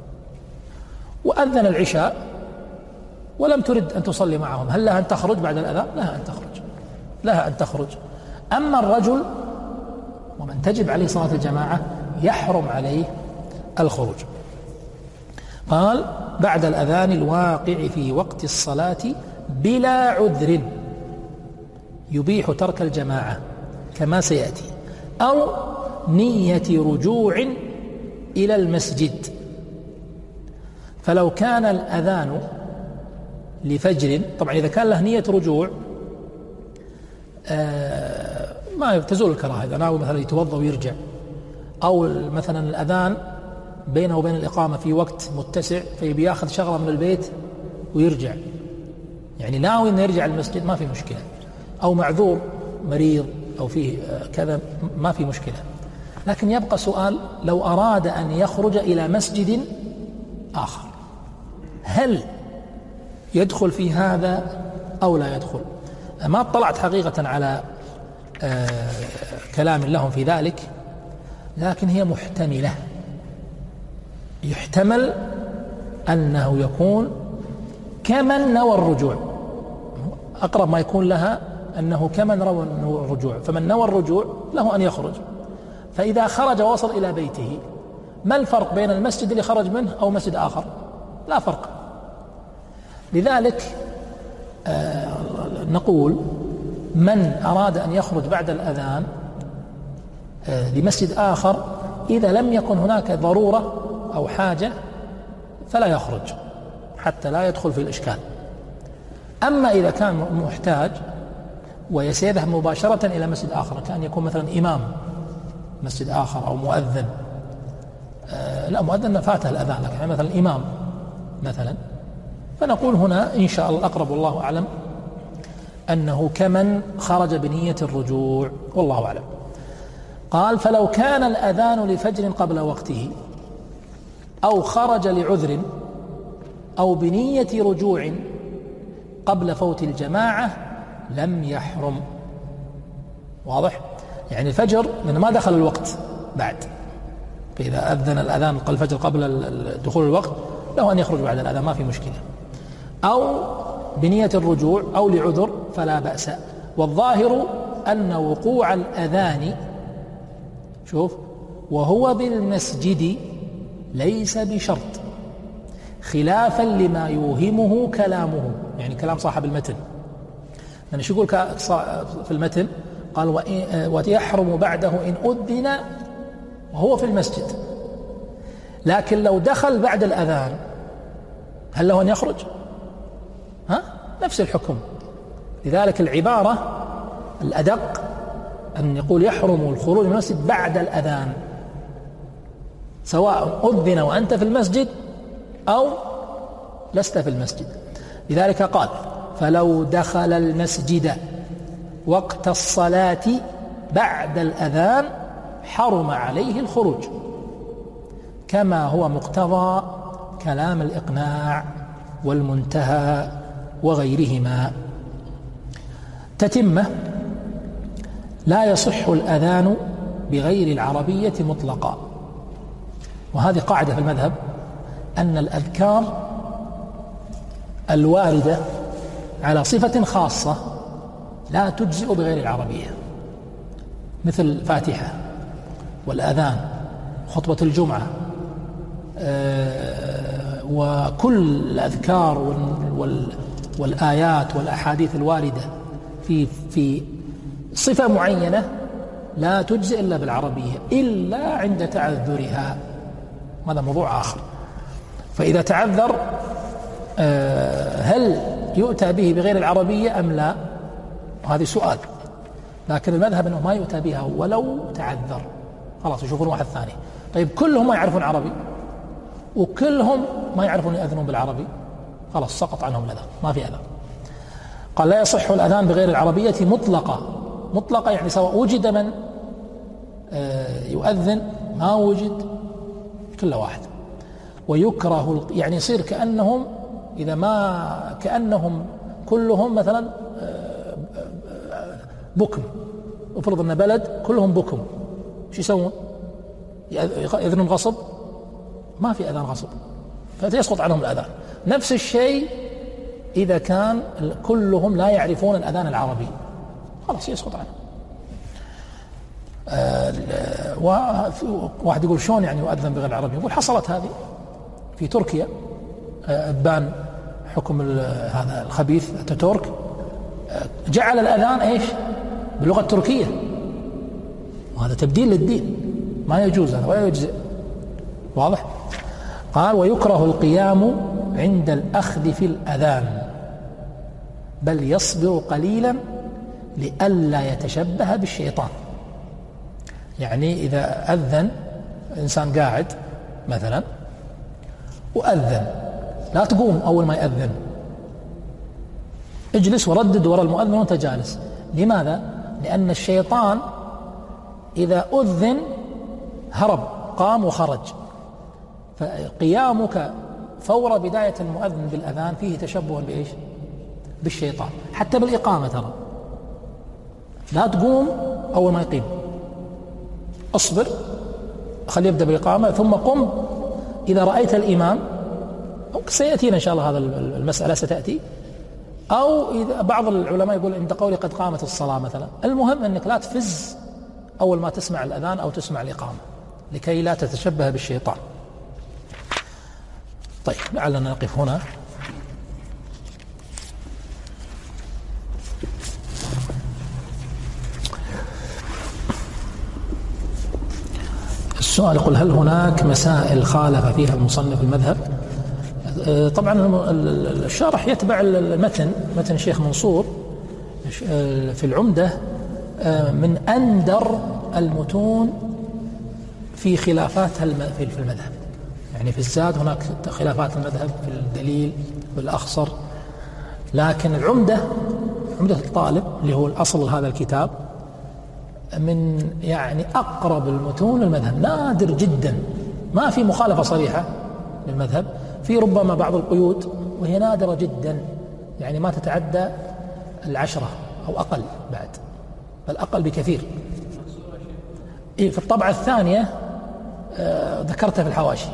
وأذن العشاء ولم ترد أن تصلي معهم، هل لها أن تخرج بعد الأذان؟ لها أن تخرج، لها أن تخرج. أما الرجل ومن تجب عليه صلاة الجماعة يحرم عليه الخروج. قال: بعد الأذان الواقع في وقت الصلاة بلا عذر يبيح ترك الجماعة كما سيأتي، أو نية رجوع إلى المسجد. فلو كان الأذان لفجر، طبعا إذا كان له نية رجوع آه ما تزول الكراهة، إذا ناوي مثلا يتوضأ ويرجع، أو مثلا الأذان بينه وبين الإقامة في وقت متسع فيبي ياخذ شغلة من البيت ويرجع، يعني ناوي أن يرجع المسجد ما في مشكلة، أو معذور مريض أو فيه كذا ما في مشكلة. لكن يبقى سؤال: لو أراد أن يخرج إلى مسجد آخر هل يدخل في هذا أو لا يدخل؟ ما اطلعت حقيقة على آه كلام لهم في ذلك، لكن هي محتملة، يحتمل أنه يكون كمن نوى الرجوع، أقرب ما يكون لها أنه كمن نوى الرجوع، فمن نوى الرجوع له أن يخرج، فإذا خرج ووصل إلى بيته ما الفرق بين المسجد اللي خرج منه أو مسجد آخر؟ لا فرق. لذلك آه نقول من أراد أن يخرج بعد الأذان آه لمسجد آخر إذا لم يكن هناك ضرورة أو حاجة فلا يخرج حتى لا يدخل في الإشكال. أما إذا كان محتاج ويسيذهب مباشرة إلى مسجد آخر، كان يكون مثلا إمام مسجد آخر أو مؤذن، آه لا مؤذن فاته الأذان، لكن مثلا إمام مثلا، فنقول هنا إن شاء الله الأقرب والله أعلم أنه كمن خرج بنية الرجوع والله أعلم. قال فلو كان الأذان لفجر قبل وقته أو خرج لعذر أو بنية رجوع قبل فوت الجماعة لم يحرم. واضح؟ يعني الفجر لأنه ما دخل الوقت بعد، فإذا أذن الأذان الفجر قبل دخول الوقت له أن يخرج بعد الأذان ما في مشكلة، أو بنية الرجوع أو لعذر فلا بأس. والظاهر أن وقوع الأذان شوف وهو بالمسجد ليس بشرط، خلافا لما يوهمه كلامه، يعني كلام صاحب المتن. يعني شو يقول في المتن؟ قال ويحرم بعده إن أذن وهو في المسجد، لكن لو دخل بعد الأذان هل له أن يخرج؟ ها؟ نفس الحكم. لذلك العبارة الأدق أن يقول يحرم الخروج من المسجد بعد الأذان، سواء أذن وأنت في المسجد أو لست في المسجد. لذلك قال فلو دخل المسجد وقت الصلاة بعد الأذان حرم عليه الخروج، كما هو مقتضى كلام الإقناع والمنتهى وغيرهما. تتمة: لا يصح الأذان بغير العربية مطلقا. وهذه قاعدة في المذهب أن الأذكار الواردة على صفة خاصة لا تجزئ بغير العربية، مثل الفاتحة والأذان، خطبة الجمعة، وكل الأذكار والآيات والأحاديث الواردة في في صفة معينة لا تجزئ إلا بالعربية إلا عند تعذرها، هذا موضوع آخر. فإذا تعذر هل يؤتى به بغير العربية أم لا؟ هذا سؤال. لكن المذهب أنه ما يؤتى بها ولو تعذر، خلاص يشوفون واحد ثاني. طيب كلهم ما يعرفون عربي وكلهم ما يعرفون يأذنون بالعربي، خلاص سقط عنهم الأذان، ما في أذان. قال لا يصح الأذان بغير العربية مطلقة. مطلقة يعني سواء وجد من يؤذن ما وجد كل واحد. ويكره يعني يصير كأنهم إذا ما كأنهم كلهم مثلا بكم، افرض أن بلد كلهم بكم، شو يسوون؟ يأذنون غصب؟ ما في أذان غصب، فيسقط عنهم الأذان. نفس الشيء إذا كان كلهم لا يعرفون الأذان العربي، خلاص يسقط عنهم. واحد يقول شلون يعني يؤذن بغير العربي؟ يقول حصلت هذه في تركيا، أبان حكم هذا الخبيث أتاتورك جعل الأذان إيش؟ باللغة التركية، وهذا تبديل للدين، ما يجوز هذا ولا يجزئ. واضح؟ قال ويكره القيام عند الأخذ في الأذان، بل يصبر قليلا لئلا يتشبه بالشيطان. يعني إذا أذن إنسان قاعد مثلا وأذن، لا تقوم أول ما يأذن، اجلس وردد وراء المؤذن وانت جالس. لماذا؟ لأن الشيطان إذا أذن هرب، قام وخرج، فقيامك فور بداية المؤذن بالأذان فيه تشبه بإيش؟ بالشيطان. حتى بالإقامة ترى لا تقوم أول ما يقيم، أصبر خليه يبدأ بالإقامة ثم قم إذا رأيت الإمام، سيأتينا إن شاء الله هذا المسألة ستأتي، أو إذا بعض العلماء يقول عند قولي قد قامت الصلاة مثلا. المهم أنك لا تفز أول ما تسمع الأذان أو تسمع الإقامة، لكي لا تتشبه بالشيطان. طيب لعلنا نقف هنا. السؤال يقول: هل هناك مسائل خالف فيها المصنف المذهب؟ طبعا الشارح يتبع المتن، متن الشيخ منصور في العمدة، من أندر المتون في خلافاتها في المذهب. يعني في الزاد هناك خلافات المذهب في الدليل والأخصر، لكن العمدة، عمدة الطالب اللي هو الأصل هذا الكتاب، من يعني أقرب المتون للمذهب، نادر جدا ما في مخالفة صريحة للمذهب، في ربما بعض القيود وهي نادرة جدا، يعني ما تتعدى العشرة أو أقل بعد، بل أقل بكثير. في الطبعة الثانية آه ذكرتها في الحواشي،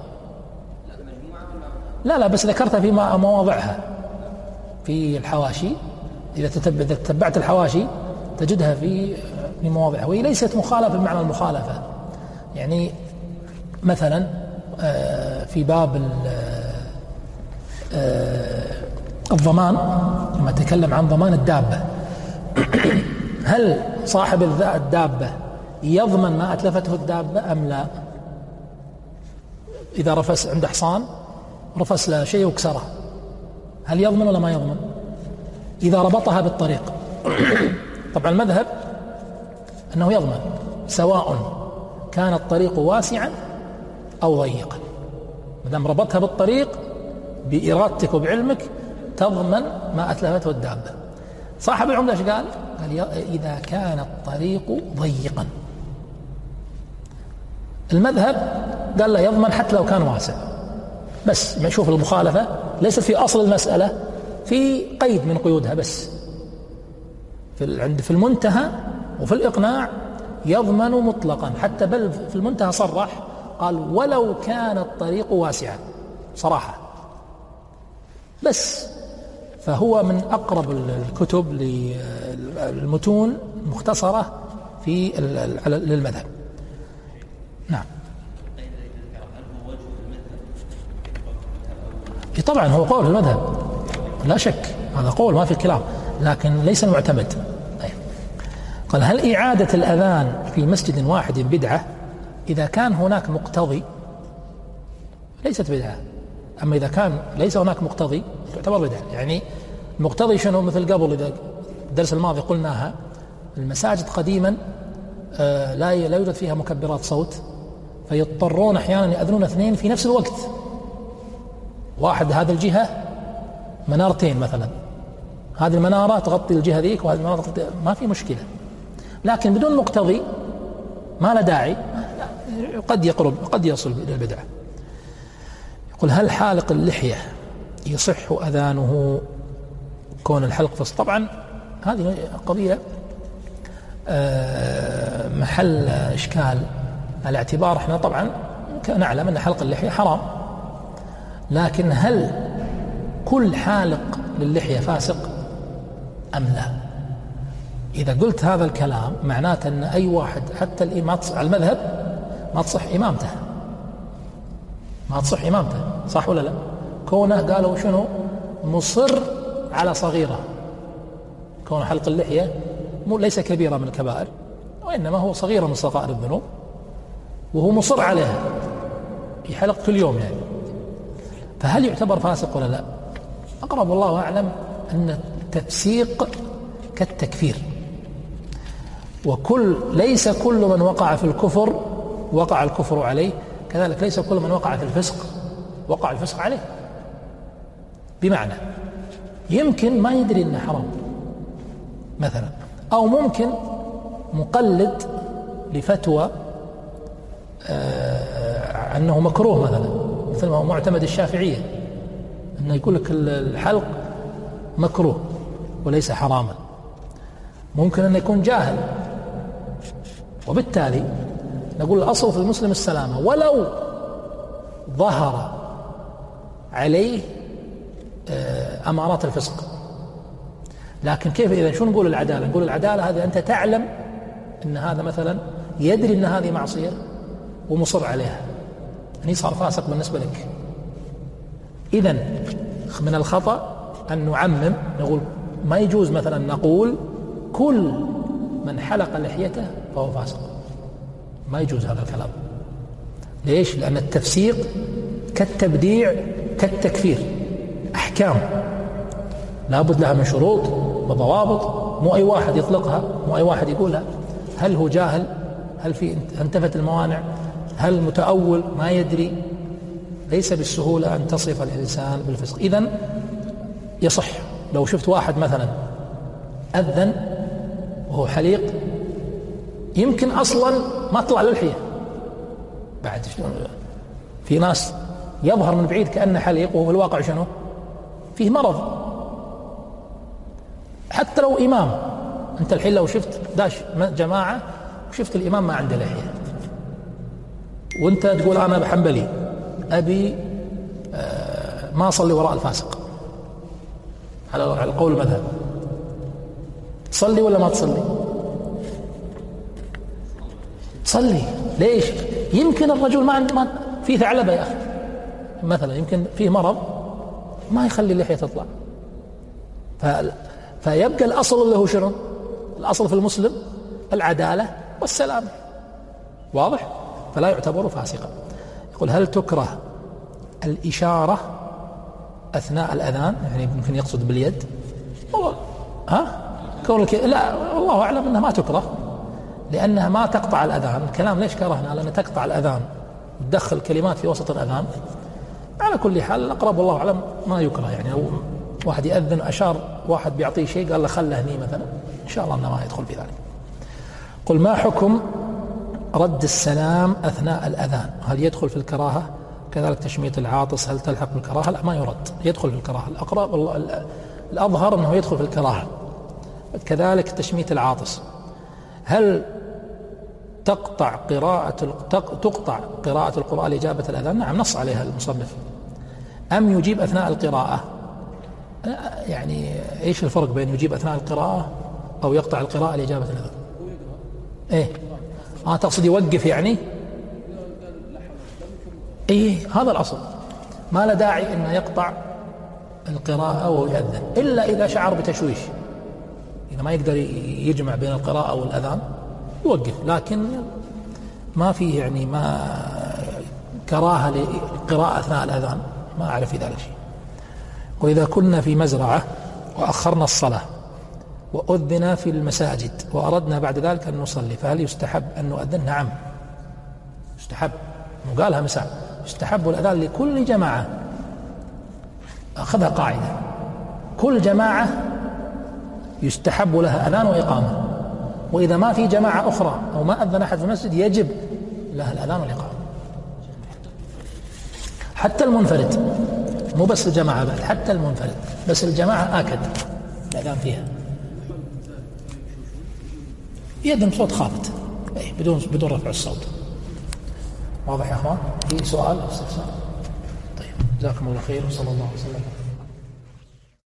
لا لا بس ذكرتها في مواضعها في الحواشي. إذا تتبعت الحواشي تجدها في في مواضعها، وهي ليست مخالفة بمعنى المخالفة. يعني مثلا في باب الضمان، لما تكلم عن ضمان الدابة، هل صاحب الدابة يضمن ما أتلفته الدابة أم لا؟ إذا رفس عند حصان، رفس له شيء وكسره، هل يضمن ولا ما يضمن؟ إذا ربطها بالطريق طبعا المذهب أنه يضمن، سواء كان الطريق واسعا أو ضيقا، مدام ربطها بالطريق بإرادتك وبعلمك تضمن ما أتلفته الدابة. صاحب العمدة ايش قال؟ قال إذا كان الطريق ضيقا. المذهب قال لا يضمن حتى لو كان واسع، بس ما نشوف المخالفة ليست في أصل المسألة، في قيد من قيودها بس. في عند في المنتهى وفي الإقناع يضمن مطلقا، حتى بل في المنتهى صرح قال ولو كان الطريق واسعا، صراحة. بس فهو من أقرب الكتب للمتون مختصرة في للمذهب. نعم طبعا هو قول المذهب لا شك، هذا قول ما في كلام، لكن ليس المعتمد. قال: هل إعادة الأذان في مسجد واحد بدعة؟ إذا كان هناك مقتضي ليست بدعة، أما إذا كان ليس هناك مقتضي تعتبر بدعة. يعني المقتضي شنو؟ مثل قبل إذا الدرس الماضي قلناها، المساجد قديما لا لا يوجد فيها مكبرات صوت، فيضطرون أحيانا يأذنون اثنين في نفس الوقت، واحد هذه الجهة منارتين مثلا، هذه المنارة تغطي الجهة ذيك وهذه المنارة تغطي، ما في مشكلة. لكن بدون مقتضي ما له داعي، قد يقرب قد يصل إلى البدعة. يقول: هل حالق اللحية يصح أذانه كون الحلق فصل؟ طبعا هذه قضية محل إشكال، على اعتبار احنا طبعا نعلم أن حلق اللحية حرام، لكن هل كل حالق للحية فاسق أم لا؟ إذا قلت هذا الكلام معناته أن أي واحد حتى الإمام على المذهب ما تصح إمامته، ما تصح إمامته، صح ولا لا؟ كونه قالوا شنو؟ مصر على صغيرة، كون حلق اللحية مو ليس كبيرة من الكبائر، وإنما هو صغيرة من صغائر الذنوب، وهو مصر عليها يحلق كل يوم يعني، فهل يعتبر فاسق ولا لا؟ أقرب والله أعلم أن التفسيق كالتكفير، وكل ليس كل من وقع في الكفر وقع الكفر عليه، كذلك ليس كل من وقع في الفسق وقع الفسق عليه. بمعنى يمكن ما يدري أنه حرام مثلا، أو ممكن مقلد لفتوى آه أنه مكروه مثلا، مثل ما هو معتمد الشافعية أنه يقول لك الحلق مكروه وليس حراما. ممكن أن يكون جاهل، وبالتالي نقول الأصل في المسلم السلامة ولو ظهر عليه أمارات الفسق. لكن كيف إذا شو نقول العدالة؟ نقول العدالة هذه أنت تعلم أن هذا مثلا يدري أن هذه معصية ومصر عليها، يعني صار فاسق بالنسبة لك. إذن من الخطأ أن نعمم، نقول ما يجوز مثلا نقول كل من حلق لحيته فهو فاسق، ما يجوز هذا الكلام. ليش؟ لأن التفسيق كالتبديع كالتكفير، أحكام لابد لها من شروط وضوابط، مو أي واحد يطلقها، مو أي واحد يقولها. هل هو جاهل؟ هل في انتفت الموانع؟ هل متأول ما يدري؟ ليس بالسهولة أن تصف الإنسان بالفسق. إذن يصح لو شفت واحد مثلا أذن وهو حليق، يمكن أصلا ما طلع له لحية بعد. في ناس يظهر من بعيد كأنه حليق وهو في الواقع شنو؟ فيه مرض. حتى لو إمام، أنت الحين لو شفت داش جماعة وشفت الإمام ما عنده لحية، وأنت تقول أنا بحنبلي أبي ما أصلي وراء الفاسق على القول المذهب، تصلي ولا ما تصلي؟ تصلي. ليش؟ يمكن الرجل ما عنده ما فيه ثعلبة يا أخي مثلا، يمكن فيه مرض ما يخلي اللحية تطلع. ف... فيبقى الأصل اللي هو شنو؟ الأصل في المسلم العدالة والسلامة، واضح؟ فلا يعتبر فاسقا. يقول هل تكره الإشارة أثناء الأذان؟ يعني يمكن يقصد باليد. ها؟ كون الك... لا والله أعلم أنها ما تكره، لأنها ما تقطع الأذان. الكلام ليش كرهنا؟ لأنها تقطع الأذان وتدخل كلمات في وسط الأذان. على كل حال الأقرب والله أعلم ما يكره. يعني لو واحد يأذن أشار واحد بيعطيه شيء قال له خله هني مثلا، إن شاء الله أنه ما يدخل في ذلك. قل ما حكم رد السلام أثناء الأذان؟ هل يدخل في الكراهة؟ كذلك تشميت العاطس هل تلحق بالكراهة؟ لا، ما يرد، يدخل في الكراهة. الأقرب الأظهر أنه يدخل في الكراهة. كذلك تشميت العاطس، هل تقطع قراءة تقطع قراءة القرآن لإجابة الأذان؟ نعم، نص عليها المصنف. أم يجيب أثناء القراءة؟ يعني إيش الفرق بين يجيب أثناء القراءة أو يقطع القراءة لإجابة الأذان؟ إيه؟ آه تقصد يوقف يعني؟ إيه، هذا الأصل. ما لا داعي أنه يقطع القراءة ويأذن إلا إذا شعر بتشويش، إذا ما يقدر يجمع بين القراءة والأذان يوقف، لكن ما فيه يعني ما كراهة للقراءة أثناء الأذان، ما أعرف في ذلك شيء. وإذا كنا في مزرعة وأخرنا الصلاة وأذن في المساجد وأردنا بعد ذلك أن نصلي، فهل يستحب أن نؤذن؟ نعم يستحب، وقالها مساء، يستحب الأذان لكل جماعة. أخذها قاعدة، كل جماعة يستحب لها أذان وإقامة، وإذا ما في جماعة أخرى أو ما أذن أحد في المسجد يجب لها الأذان والإقامة. حتى المنفرد، مو بس الجماعة بعد، حتى المنفرد، بس الجماعة آكد الأذان فيها. يأذن بصوت خافت بدون بدون رفع الصوت. واضح يا أخوان؟ في سؤال أو استفسار؟ طيب، جزاكم الله خير وصلى الله وسلم.